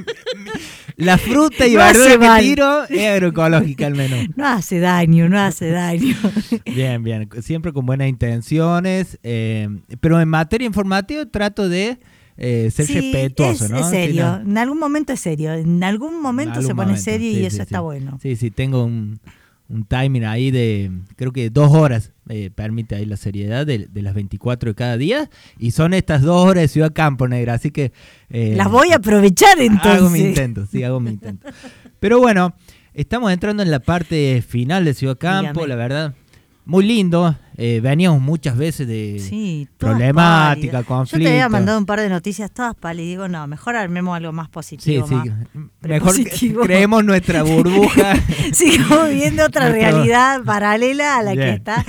la fruta y No hace verdura que mal. tiro es agroecológica al menos. No hace daño, no hace daño. Bien, bien. Siempre con buenas intenciones. eh, pero en materia informativa trato de eh, ser Sí, respetuoso, es, ¿no? es Sí, serio. no. En algún momento es serio. En algún momento En algún se pone momento, serio sí, y eso sí, está sí. bueno. Sí, sí, tengo un, un timing ahí de, creo que dos horas eh, permite ahí la seriedad de, de las veinticuatro de cada día. Y son estas dos horas de Ciudad Campo, negra, así que... eh, Las voy a aprovechar entonces. Hago mi intento, sí, hago mi intento. Pero bueno, estamos entrando en la parte final de Ciudad Campo, Dígame. la verdad. Muy lindo, eh, veníamos muchas veces de Sí, todas problemática, pálidas. conflicto. Yo te había mandado un par de noticias todas pálidas y digo, no, mejor armemos algo más Sí, positivo. sí, más mejor prepositivo. que- creemos nuestra burbuja. Sigamos viendo otra Nuestra- realidad paralela a la Bien. que está.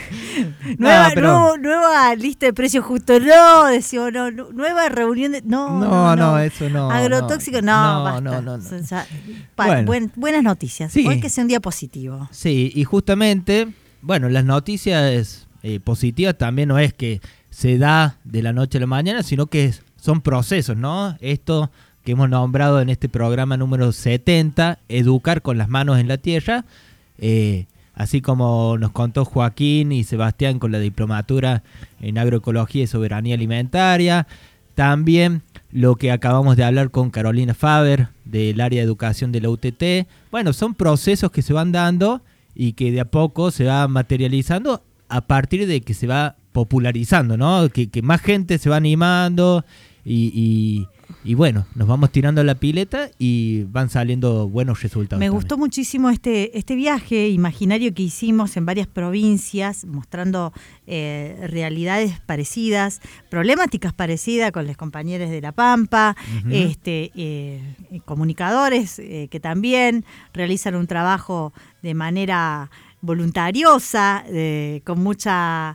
Nueva, No, pero- nuevo- nueva lista de precios justo, no, decimos, no, nu- nueva reunión de... No, No, no, no, eso no, Agrotóxico, no, no, basta. no, no, no. O sea, pa- Bueno. buen- buenas noticias. Sí. Hoy que sea un día positivo. Sí, y justamente, bueno, las noticias eh, positivas también no es que se da de la noche a la mañana, sino que es- son procesos, ¿no? Esto que hemos nombrado en este programa número setenta, Educar con las manos en la tierra, eh, así como nos contó Joaquín y Sebastián con la diplomatura en agroecología y soberanía alimentaria, también lo que acabamos de hablar con Carolina Faber del área de educación de la U T T. Bueno, son procesos que se van dando y que de a poco se va materializando a partir de que se va popularizando, ¿no? Que, que más gente se va animando y, y, y bueno, nos vamos tirando a la pileta y van saliendo buenos resultados. Me también. gustó muchísimo este, este viaje imaginario que hicimos en varias provincias, mostrando eh, realidades parecidas, problemáticas parecidas con los compañeros de La Pampa, Ujú. este, eh, comunicadores eh, que también realizan un trabajo de manera voluntariosa, eh, con mucha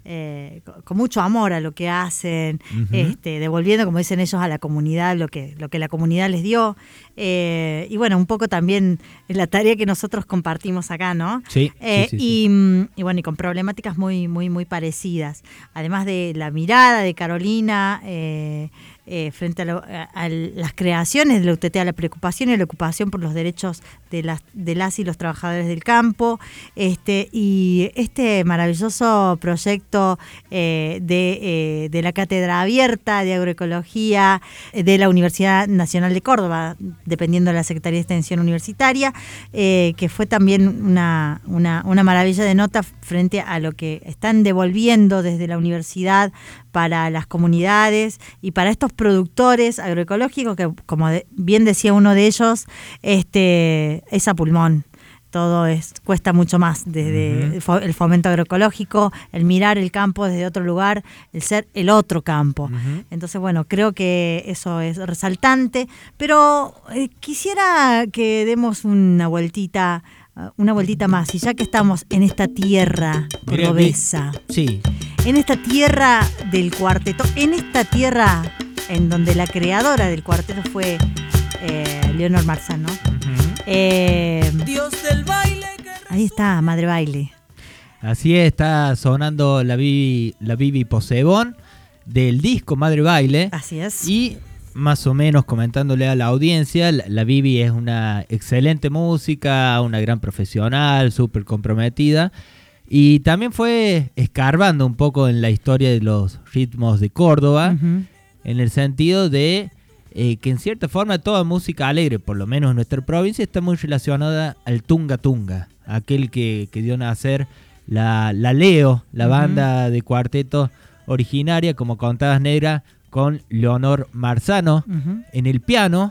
eh, con mucho amor a lo que hacen, Ujú. este, devolviendo, como dicen ellos, a la comunidad lo que, lo que la comunidad les dio. Eh, y bueno, un poco también la tarea que nosotros compartimos acá, ¿no? Sí, Eh, sí, sí, y, sí. mm, y bueno, y con problemáticas muy, muy, muy parecidas. Además de la mirada de Carolina eh, eh, frente a, lo- a- a las creaciones de la U T T, a la preocupación y la ocupación por los derechos de las, de las y los trabajadores del campo, este, y este maravilloso proyecto eh, de, eh, de la Cátedra Abierta de Agroecología eh, de la Universidad Nacional de Córdoba, dependiendo de la Secretaría de Extensión Universitaria, eh, que fue también una, una, una maravilla de nota frente a lo que están devolviendo desde la universidad para las comunidades y para estos productores agroecológicos que, como de- bien decía uno de ellos, este es a pulmón. Todo es cuesta mucho más, desde Ujú. el fo- el fomento agroecológico, el mirar el campo desde otro lugar, el ser el otro campo. Ujú. Entonces, bueno, creo que eso es resaltante, pero eh, quisiera que demos una vueltita, uh, una vueltita más, y ya que estamos en esta tierra Mira, cordobesa, Sí, en esta tierra del cuarteto, en esta tierra en donde la creadora del cuarteto fue eh, Leonor Marzano. Eh, Dios del baile. ahí está, Madre Baile. así es, está sonando la Bibi, la Bibi Posebón del disco Madre Baile. Así es. Y más o menos comentándole a la audiencia, la, la Bibi es una excelente música, una gran profesional, súper comprometida. Y también fue escarbando un poco en la historia de los ritmos de Córdoba, Ujú. en el sentido de eh, que en cierta forma toda música alegre, por lo menos en nuestra provincia, está muy relacionada al tunga tunga, aquel que, que dio a nacer la, la Leo, la Ujú. banda de cuarteto originaria, como contabas, Negra, con Leonor Marzano Ujú. en el piano,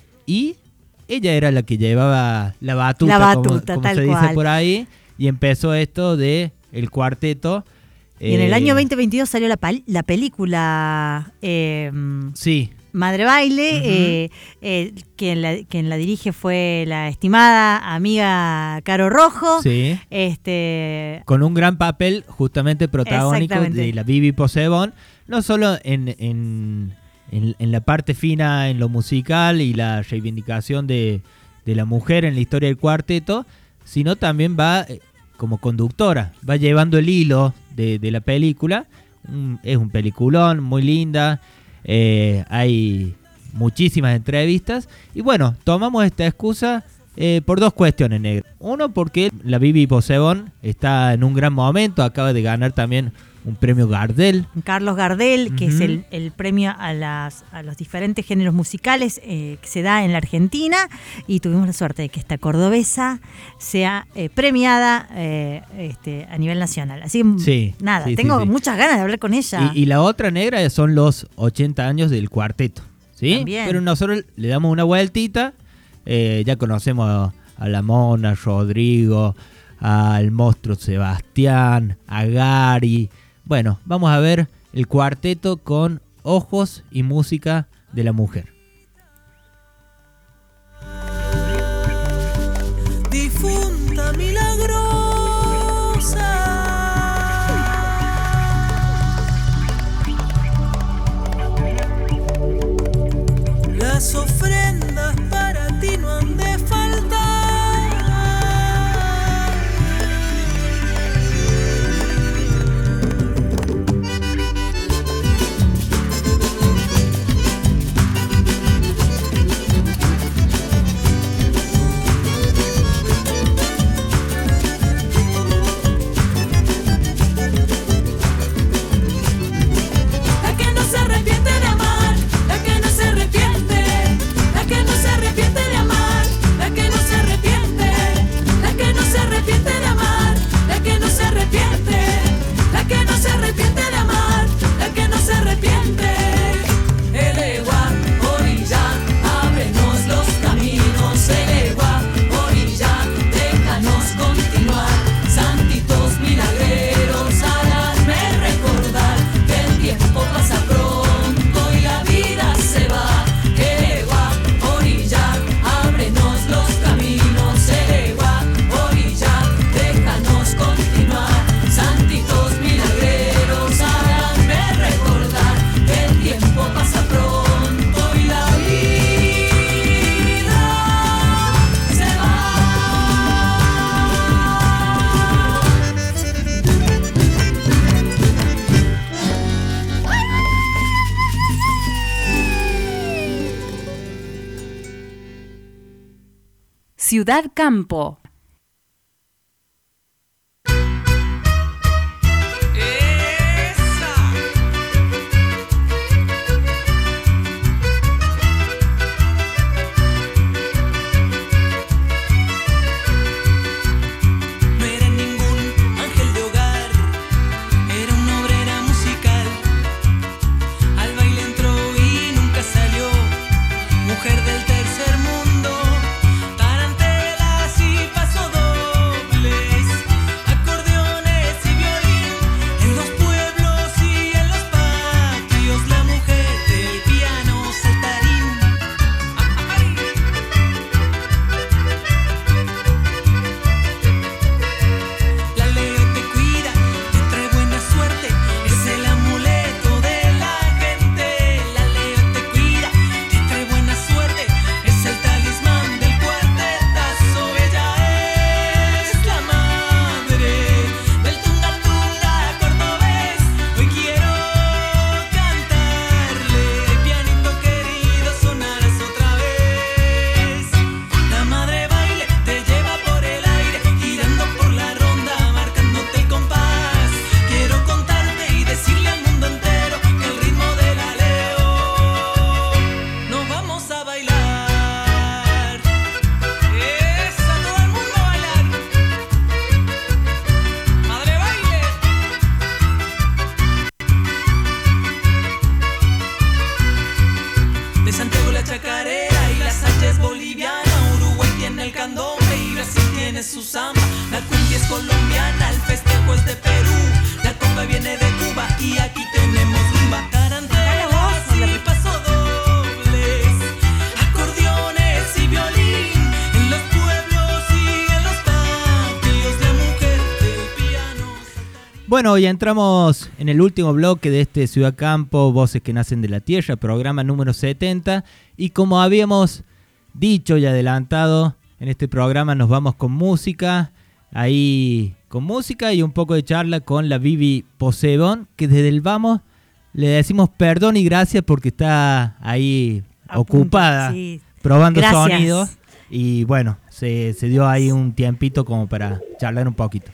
y ella era la que llevaba la batuta, La como- batuta, como, tal se dice cual. por ahí, y empezó esto de el cuarteto. Y en el eh, año veinte veintidós salió la, pal- la película eh, Sí, Madre Baile, Ujú. eh, eh, quien, la, quien la dirige fue la estimada amiga Caro Rojo. sí. Este, Con un gran papel justamente protagónico Exactamente. de la Bibi Posebón, no solo en, en, en, en la parte fina, en lo musical y la reivindicación de, de la mujer en la historia del cuarteto, sino también va eh, como conductora, va llevando el hilo de, de la película. Mm, es un peliculón, muy linda, eh, hay muchísimas entrevistas y bueno, tomamos esta excusa eh, por dos cuestiones, Negro. Uno, porque la Bibi Posebón está en un gran momento, acaba de ganar también un premio Gardel. Carlos Gardel, que es Ujú. el, el premio a, las, a los diferentes géneros musicales eh, que se da en la Argentina, y tuvimos la suerte de que esta cordobesa sea eh, premiada eh, este, a nivel nacional. Así que Sí, nada, sí, sí, tengo sí. muchas ganas de hablar con ella. Y, y la otra, Negra, son los ochenta años del cuarteto, ¿sí? También. Pero nosotros le damos una vueltita, eh, ya conocemos a, a la Mona, a Rodrigo, al monstruo Sebastián, a Gary. Bueno, vamos a ver el cuarteto con ojos y música de la mujer. Difunta milagrosa, las ofrendas para ti no han de faltar. Ciudad Campo. Mujer del tercer mundo, tarantelas y pasodobles, acordeones y violín, en los pueblos y en los patios, la mujer del piano saltarín. ¡Ay! La Leo te cuida, te trae buena suerte, es el amuleto de la gente. La Leo te cuida, te trae buena suerte, es el talismán del cuartetazo. Ella es la madre del tunga tunga cordobés. Hoy quiero cantarle, pianito querido, sonarás otra vez. La madre baile te lleva por el aire, girando por la ronda, marcándote el compás. Quiero contarte y decirle al mundo entero que el ritmo de la Leo nos vamos a bailar. Eso, todo el mundo a bailar. Madre baile. De Santiago la chacarera y la salsa es boliviana. Uruguay tiene el candombe y Brasil tiene su samba. La cumbia es colombiana, el festejo es de Perú. La comba viene de Cuba y aquí tenemos rumba. Tarantelas y pasodobles, acordeones y violín, en los pueblos y en los patios, la mujer del piano. Bueno, ya entramos en el último bloque de este Ciudad Campo, Voces que Nacen de la Tierra, programa número setenta. Y como habíamos dicho y adelantado, en este programa nos vamos con música. Ahí con música y un poco de charla con la Vivi Posebón, que desde el vamos le decimos perdón y gracias porque está ahí A ocupada, punto, sí. probando Gracias. sonidos. Y bueno, se, se dio ahí un tiempito como para charlar un poquito.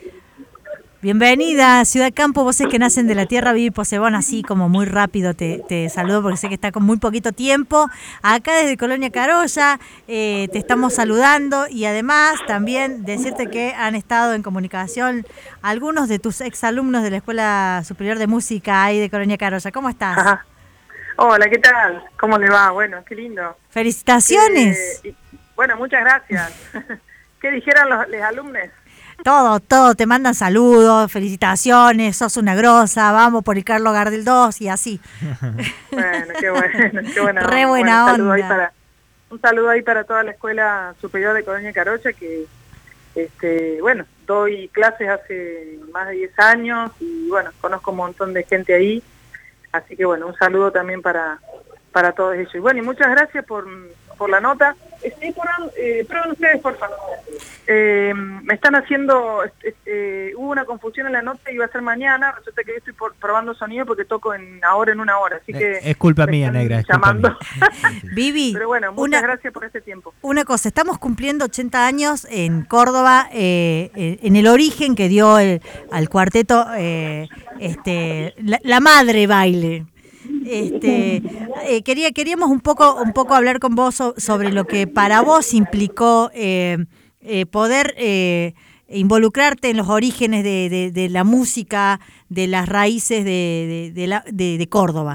Bienvenida a Ciudad Campo, Voces que Nacen de la Tierra. Vivi Posebón, así como muy rápido te, te saludo porque sé que está con muy poquito tiempo. Acá desde Colonia Carolla eh, te estamos saludando y además también decirte que han estado en comunicación algunos de tus exalumnos de la Escuela Superior de Música ahí de Colonia Carolla. ¿Cómo estás? Ajá. Hola, ¿qué tal? ¿Cómo le va? Bueno, qué lindo. Felicitaciones. Eh, y, bueno, muchas gracias. ¿Qué dijeron los, los alumnos? Todo, todo, te mandan saludos, felicitaciones, sos una grosa, vamos por el Carlos Gardel dos y así. Bueno, qué bueno, qué buena Re onda. buena Bueno, un saludo ahí onda. para, un saludo ahí para toda la Escuela Superior de Colonia Carolla, que, este, bueno, doy clases hace más de diez años y, bueno, conozco un montón de gente ahí. Así que, bueno, un saludo también para, para todos ellos. Y, bueno, y muchas gracias por, por la nota. Estoy por, eh, prueben ustedes, por favor. Eh, me están haciendo, eh, eh, hubo una confusión en la nota, iba a ser mañana, resulta que yo estoy por, probando sonido porque toco en ahora en una hora, así que... Es culpa me mía, están negra, es culpa llamando. mía. Vivi, Pero bueno, muchas una- gracias por este tiempo. Una cosa, estamos cumpliendo ochenta años en Córdoba, eh, eh, en el origen que dio el- al cuarteto eh, este, la, la madre baile. Este, eh, quería queríamos un poco un poco hablar con vos so- sobre lo que para vos implicó eh, eh, poder eh, involucrarte en los orígenes de, de- de la música, de las raíces de, de- de la- de- de Córdoba.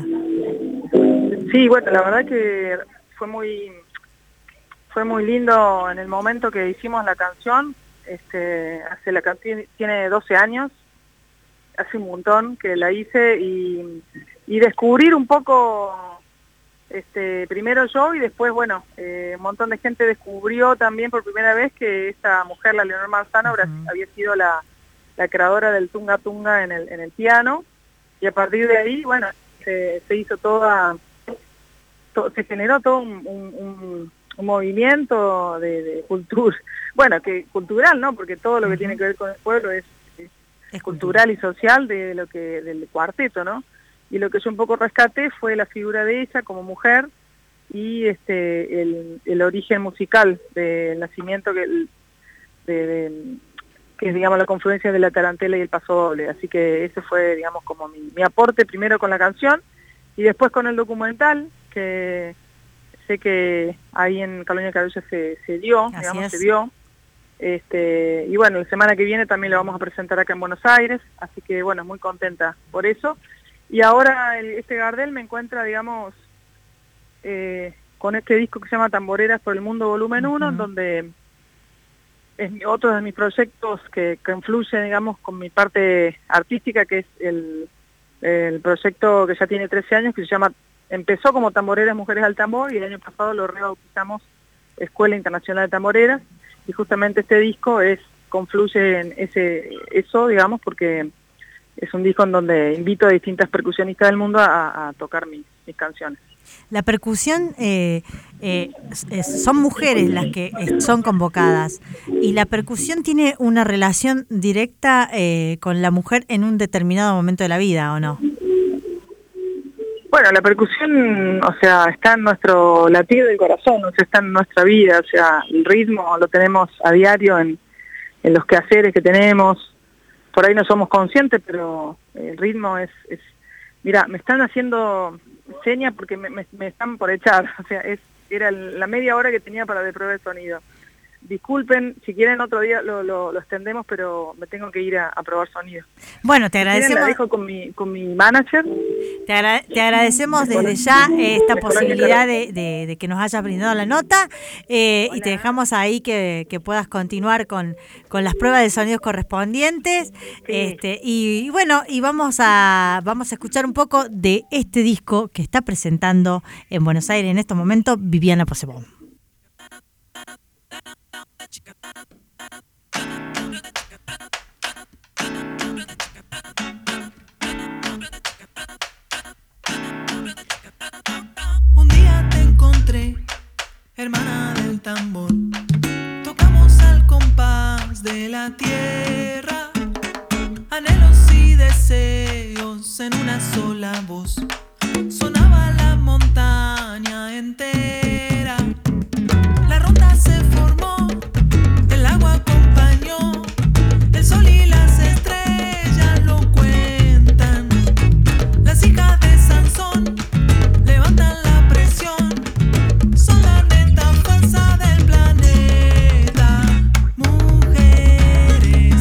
Sí, bueno, la verdad que fue muy fue muy lindo en el momento que hicimos la canción. Este, hace la canción tiene doce años, hace un montón que la hice y, y descubrir un poco, este, primero yo y después, bueno, eh, un montón de gente descubrió también por primera vez que esta mujer, la Leonor Manzano, uh-huh. había sido la, la creadora del tunga tunga en el, en el piano, y a partir de ahí, bueno, se, se hizo toda, to, se generó todo un, un, un, un movimiento de, de cultura, bueno, que cultural, ¿no? Porque todo lo que uh-huh. tiene que ver con el pueblo es, es, es cultural y social de lo que del cuarteto, ¿no? Y lo que yo un poco rescaté fue la figura de ella como mujer, y este el, el origen musical del nacimiento que, de, de, que es, digamos, la confluencia de la tarantela y el paso doble. Así que ese fue, digamos, como mi, mi aporte primero con la canción y después con el documental, que sé que ahí en Colonia Carulla se, se dio, Así digamos, es. se vio. Este, y bueno, la semana que viene también lo vamos a presentar acá en Buenos Aires, así que bueno, muy contenta por eso. Y ahora el, este Gardel me encuentra, digamos, eh, con este disco que se llama Tamboreras por el Mundo Volumen uno, uh-huh. donde es otro de mis proyectos que, que influye, digamos, con mi parte artística, que es el, el proyecto que ya tiene trece años, que se llama, empezó como Tamboreras Mujeres al Tambor, y el año pasado lo rebautizamos Escuela Internacional de Tamboreras, y justamente este disco es confluye en ese eso, digamos, porque es un disco en donde invito a distintas percusionistas del mundo a, a tocar mis, mis canciones. La percusión, eh, eh, es, son mujeres las que son convocadas, y la percusión tiene una relación directa eh, con la mujer en un determinado momento de la vida, ¿o no? Bueno, la percusión, o sea, está en nuestro latido del corazón, o sea, está en nuestra vida, o sea, el ritmo lo tenemos a diario en, en los quehaceres que tenemos. Por ahí no somos conscientes, pero el ritmo es... es mira, me están haciendo señas porque me, me, me están por echar, o sea, es era la media hora que tenía para de prueba de sonido. Disculpen, si quieren otro día lo, lo, lo extendemos, pero me tengo que ir a, a probar sonido. Bueno, te agradecemos. Si quieren, la dejo con mi, con mi manager. Te, agra te agradecemos desde ya esta posibilidad de, de, de que nos hayas brindado la nota, eh, y te dejamos ahí que, que puedas continuar con, con las pruebas de sonidos correspondientes. Sí. Este, y, y bueno, y vamos a, vamos a escuchar un poco de este disco que está presentando en Buenos Aires en estos momentos Viviana Possebon. Un día te encontré, hermana del tambor. Tocamos al compás de la tierra, anhelos y deseos en una sola voz. Sonaba la montaña entera. La ronda se formó, el agua acompañó, el sol y las estrellas lo cuentan. Las hijas de Sansón levantan la presión, son la neta fuerza del planeta. Mujeres,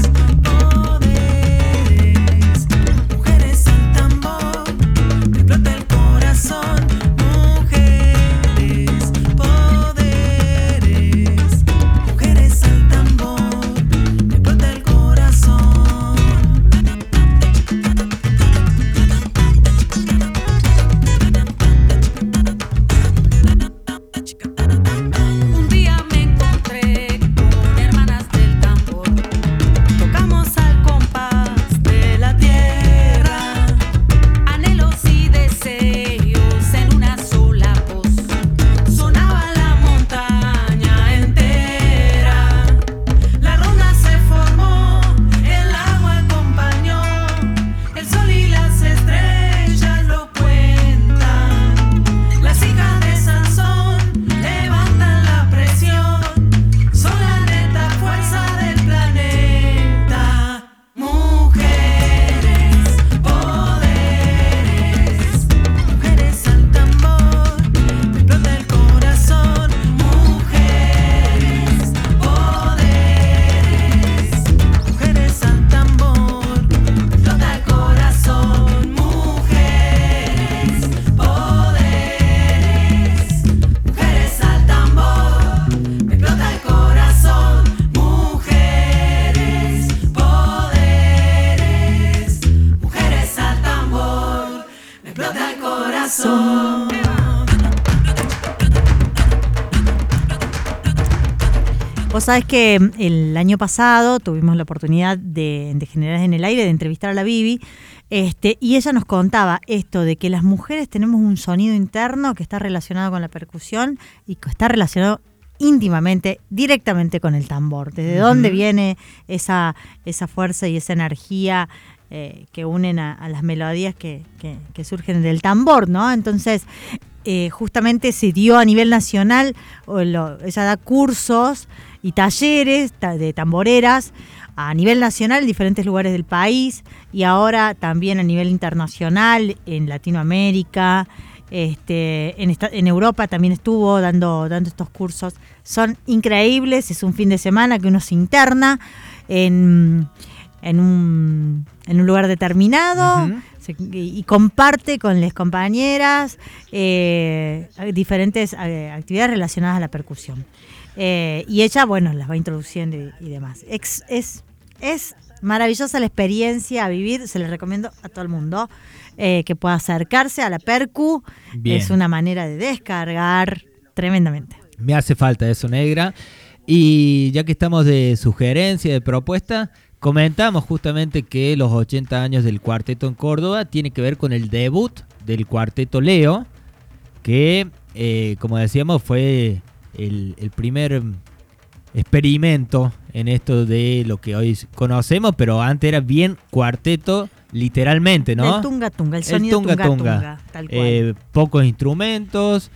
poderes, mujeres al tambor, me explota el corazón. Mujeres, poderes, mujeres al tambor, me explota el corazón. Un día me encontré con hermanas del tambor. Tocamos al compás de la tierra, anhelos y deseos en una sola voz. Sonaba la montaña entera. La ronda se formó, el agua acompañó, el sol y las estrellas lo cuentan. Las hijas de Sansón levantan la presión, son la neta fuerza del planeta. Mujeres, poderes, mujeres al tambor, me explota el corazón. Mujeres, poderes, mujeres al tambor, me explota el corazón. Mujeres, poderes, mujeres al tambor, me explota el corazón. Mujeres, poderes, mujeres al tambor, me explota el corazón. Vos sabés que el año pasado tuvimos la oportunidad de, de Generales en el Aire, de entrevistar a la Vivi, este, y ella nos contaba esto de que las mujeres tenemos un sonido interno que está relacionado con la percusión y que está relacionado íntimamente, directamente con el tambor. ¿Desde uh-huh. dónde viene esa, esa fuerza y esa energía eh, que unen a, a las melodías que, que, que surgen del tambor, ¿no? Entonces, eh, justamente se dio a nivel nacional, o lo, ella da cursos y talleres ta, de tamboreras a nivel nacional en diferentes lugares del país y ahora también a nivel internacional en Latinoamérica, este, en, esta, en Europa también estuvo dando, dando estos cursos. Son increíbles, es un fin de semana que uno se interna en, en, un, en un lugar determinado. Uh-huh. Y comparte con las compañeras eh, diferentes eh, actividades relacionadas a la percusión. Eh, y ella, bueno, las va introduciendo y, y demás. Es, es, es maravillosa la experiencia a vivir, se les recomiendo a todo el mundo eh, que pueda acercarse a la percu. Bien. Es una manera de descargar tremendamente. Me hace falta eso, Negra. Y ya que estamos de sugerencia, de propuesta, comentamos justamente que los ochenta años del cuarteto en Córdoba tiene que ver con el debut del cuarteto Leo, que, eh, como decíamos, fue el, el primer experimento en esto de lo que hoy conocemos, pero antes era bien cuarteto literalmente, ¿no? El tunga tunga, el sonido el tunga, tunga, tunga. tunga, tal cual. Eh, pocos instrumentos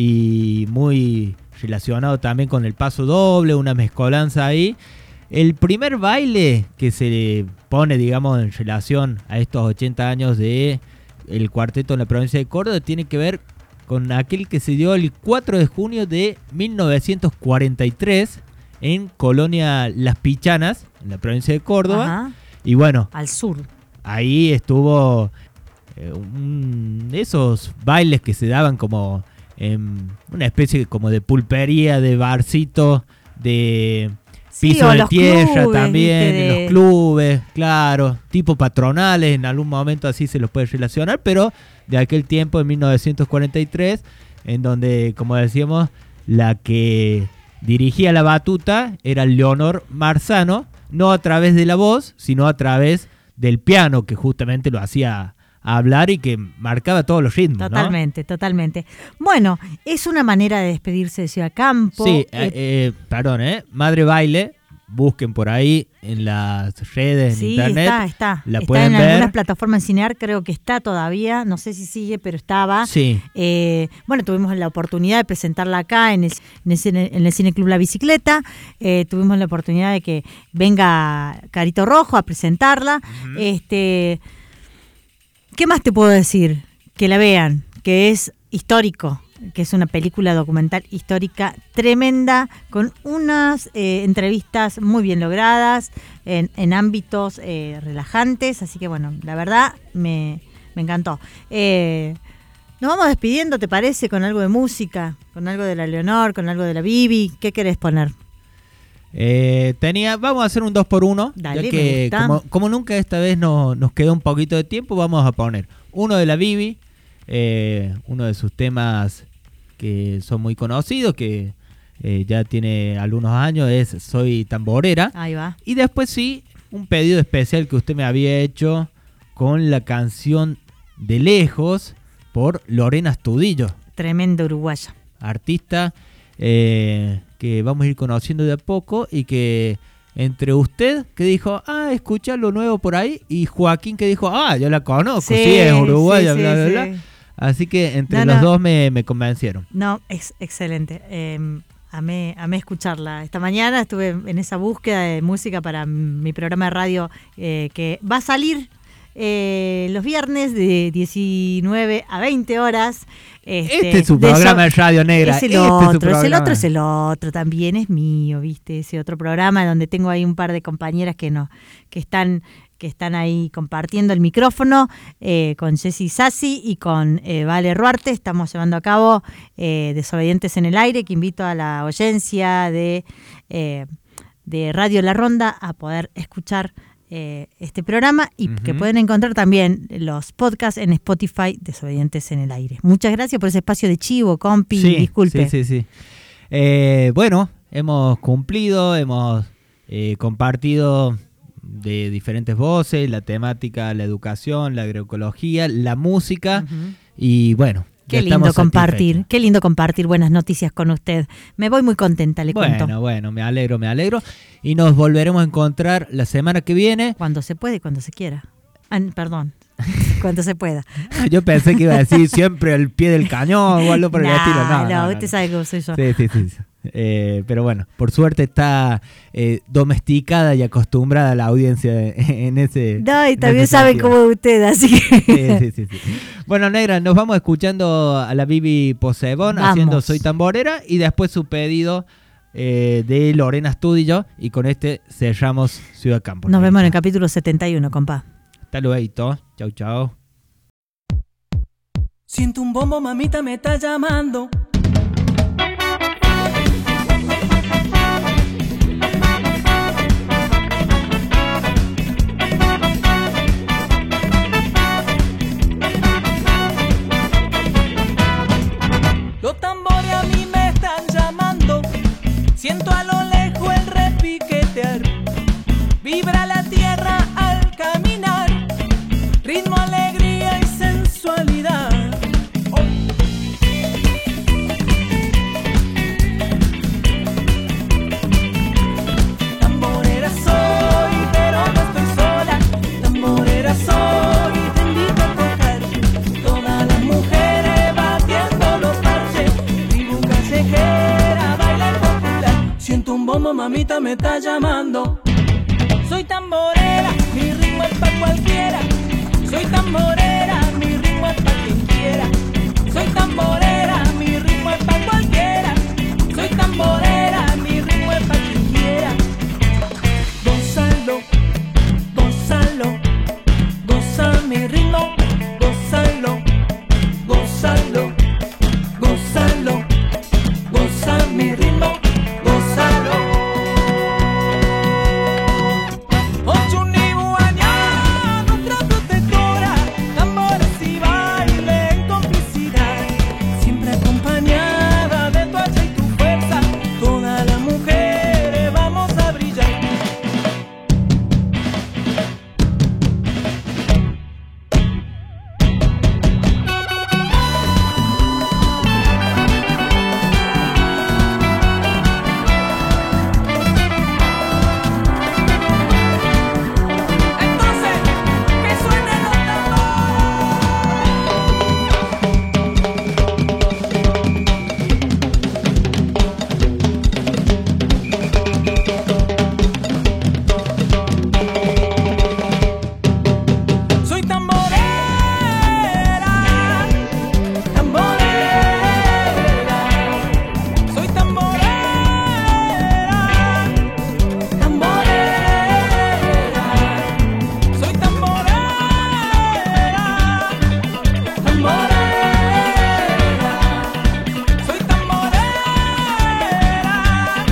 y muy relacionado también con el paso doble, una mezcolanza ahí. El primer baile que se pone, digamos, en relación a estos ochenta años de el cuarteto en la provincia de Córdoba tiene que ver con aquel que se dio el cuatro de junio de mil novecientos cuarenta y tres en Colonia Las Pichanas, en la provincia de Córdoba. Ajá. Y bueno, al sur. Ahí estuvo eh, un, esos bailes que se daban como en una especie como de pulpería, de barcito, de piso sí, de tierra clubes, también, de... en los clubes, claro, tipo patronales, en algún momento así se los puede relacionar, pero de aquel tiempo, de mil novecientos cuarenta y tres, en donde, como decíamos, la que dirigía la batuta era Leonor Marzano, no a través de la voz, sino a través del piano, que justamente lo hacía hablar y que marcaba todos los ritmos. Totalmente, ¿no? totalmente. Bueno, es una manera de despedirse de Ciudad Campo. Sí, eh, eh, perdón, ¿eh? Madre Baile, busquen por ahí en las redes, en sí, internet. está, está. La está pueden en ver. algunas plataformas Cinear, creo que está todavía, no sé si sigue, pero estaba. Sí. Eh, bueno, tuvimos la oportunidad de presentarla acá en el, en el, cine, en el Cine Club La Bicicleta. Eh, tuvimos la oportunidad de que venga Carito Rojo a presentarla. Uh-huh. Este... ¿Qué más te puedo decir? Que la vean, que es histórico, que es una película documental histórica tremenda, con unas eh, entrevistas muy bien logradas, en, en ámbitos eh, relajantes, así que bueno, la verdad me, me encantó. Eh, nos vamos despidiendo, ¿te parece? Con algo de música, con algo de la Leonor, con algo de la Bibi, ¿qué querés poner? Eh, tenía, vamos a hacer un dos por uno, Dale, ya que como, como nunca esta vez no, nos quedó un poquito de tiempo, vamos a poner uno de la Bibi, eh, uno de sus temas que son muy conocidos, que eh, ya tiene algunos años, es Soy Tamborera. Ahí va. Y después sí, un pedido especial que usted me había hecho con la canción De Lejos por Lorena Astudillo. Tremenda uruguaya. Artista eh, que vamos a ir conociendo de a poco y que entre usted que dijo, ah, escucha lo nuevo por ahí, y Joaquín que dijo, ah, yo la conozco, sí, sí es uruguaya, sí, bla, bla, sí, bla. Sí. Así que entre no, los no. dos me, me convencieron. No, es excelente. Eh, amé, amé escucharla. Esta mañana estuve en esa búsqueda de música para mi programa de radio eh, que va a salir eh, los viernes de diecinueve a veinte horas. Este, este es su programa de, de Radio Negra. Es el este otro, es, su es el otro, es el otro. También es mío, ¿viste? Ese otro programa donde tengo ahí un par de compañeras que no, que están... que están ahí compartiendo el micrófono eh, con Jessy Sassi y con eh, Vale Ruarte. Estamos llevando a cabo eh, Desobedientes en el Aire, que invito a la audiencia de, eh, de Radio La Ronda a poder escuchar eh, este programa y uh-huh. que pueden encontrar también los podcasts en Spotify, Desobedientes en el Aire. Muchas gracias por ese espacio de chivo, compi, sí, disculpe. Sí, sí, sí. Eh, bueno, hemos cumplido, hemos eh, compartido de diferentes voces, la temática, la educación, la agroecología, la música uh-huh. y bueno. Qué lindo compartir, qué lindo compartir buenas noticias con usted. Me voy muy contenta, le bueno, cuento. Bueno, bueno, me alegro, me alegro. Y nos volveremos a encontrar la semana que viene. Cuando se puede, cuando se quiera. Ah, perdón, cuando se pueda. Yo pensé que iba a decir siempre al pie del cañón o algo por el No, estilo. No, no, no, no, usted no. sabe cómo soy yo. Sí, sí, sí. sí. Eh, pero bueno, por suerte está eh, domesticada y acostumbrada a la audiencia en, en ese. No, y en también ese saben sentido. cómo usted, así que. Sí, sí, sí, sí. Bueno, Negra, nos vamos escuchando a la Bibi Posebón Vamos. haciendo Soy Tamborera y después su pedido eh, de Lorena Astudillo y con este cerramos Ciudad Campo. Nos vemos en el capítulo setenta y uno, compa. Hasta luego. Chau, chau. Siento un bombo, mamita me está llamando. Los tambores a mí me están llamando. Siento a lo lejos el repiquetear. Vibra la tierra al caminar. Ritmo, alegría y sensualidad. Oh. Tamborera soy, pero no estoy sola. Tamborera soy, te invito a tocar. Todas las mujeres batiendo los parches. Tribu callejera, baila popular. Siento un bombo, mamita me está llamando. Soy tamborera, mi ritmo es pa' cualquiera. Soy tamborera, mi ritmo es pa' quien quiera. Soy tamborera, mi ritmo es pa' cualquiera. Soy tamborera, mi ritmo es pa' quien quiera. Gózalo, gózalo, goza mi ritmo. Gózalo, gózalo, gózalo, goza mi ritmo. Gózalo. Ochuniguaña, nuestra protectora, tambores y baile en complicidad, siempre acompañada de tu hacha y tu fuerza, todas las mujeres vamos a brillar. Soy tamborera, tamborera, soy tamborera, tamborera, soy tamborera, tamborera, soy tamborera,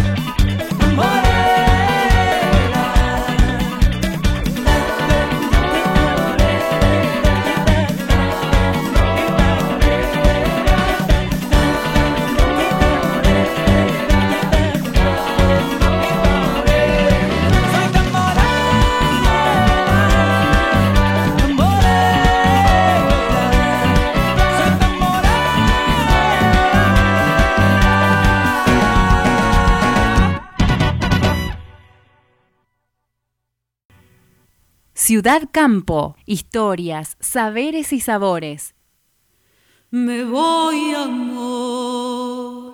Ciudad Campo, historias, saberes y sabores. Me voy, amor,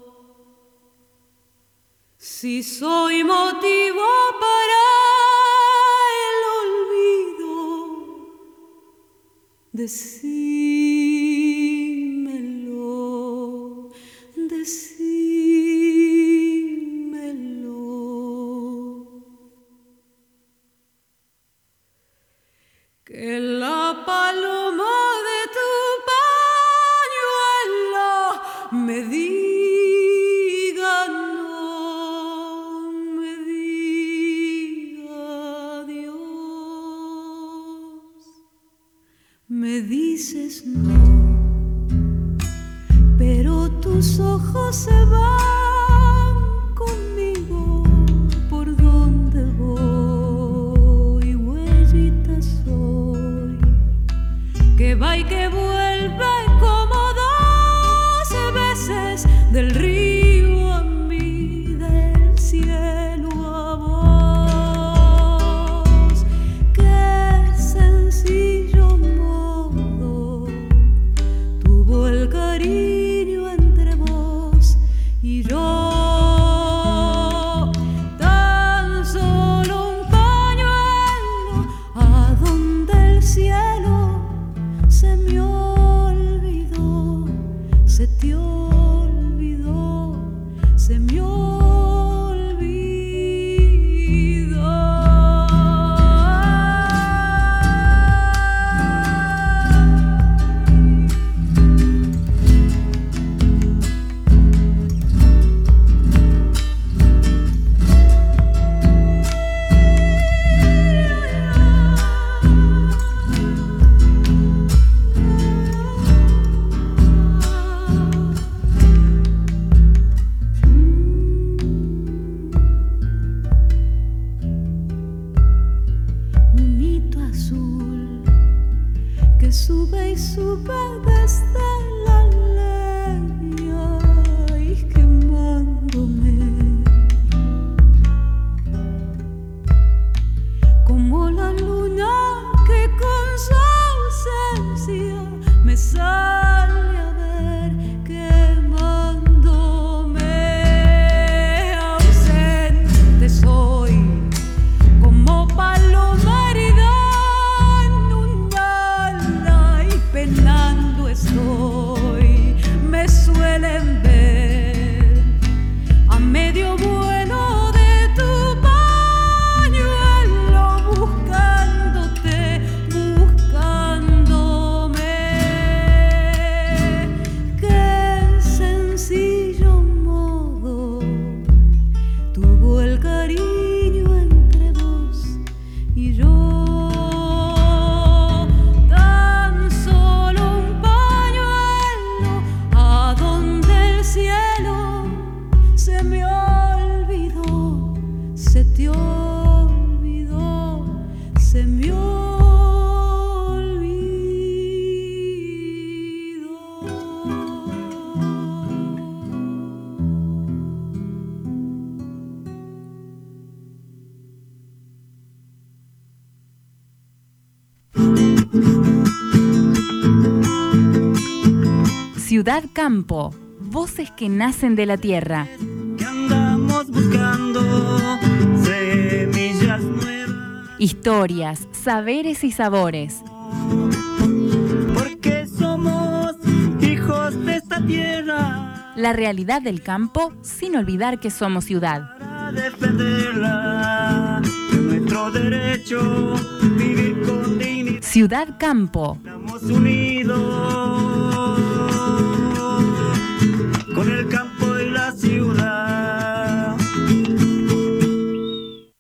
si soy motivo para el olvido, decímelo, decímelo. Que la paloma de tu pañuelo me diga no, me diga adiós. Me dices no, pero tus ojos se van conmigo por donde voy, huellita soy, que va y que vuelve como dos veces del río a mí, del cielo a vos. Qué sencillo te olvidó, se me olvidó. Sube y sube desde la leña y quemándome como la luna que con su ausencia me sale a ver quemándome. Ausente soy como paloma herida, penando estoy, me suelen ver a medio vuelo de tu pañuelo, buscándote, buscándome. Qué sencillo modo tuvo el cariño entre vos y yo. Se te olvidó, se me Ciudad Campo, voces que nacen de la tierra. Que andamos buscando semillas nuevas. Historias, saberes y sabores. Porque somos hijos de esta tierra. La realidad del campo sin olvidar que somos ciudad. Para defenderla, de nuestro derecho, vivir con dignidad. Ciudad Campo. Estamos unidos con el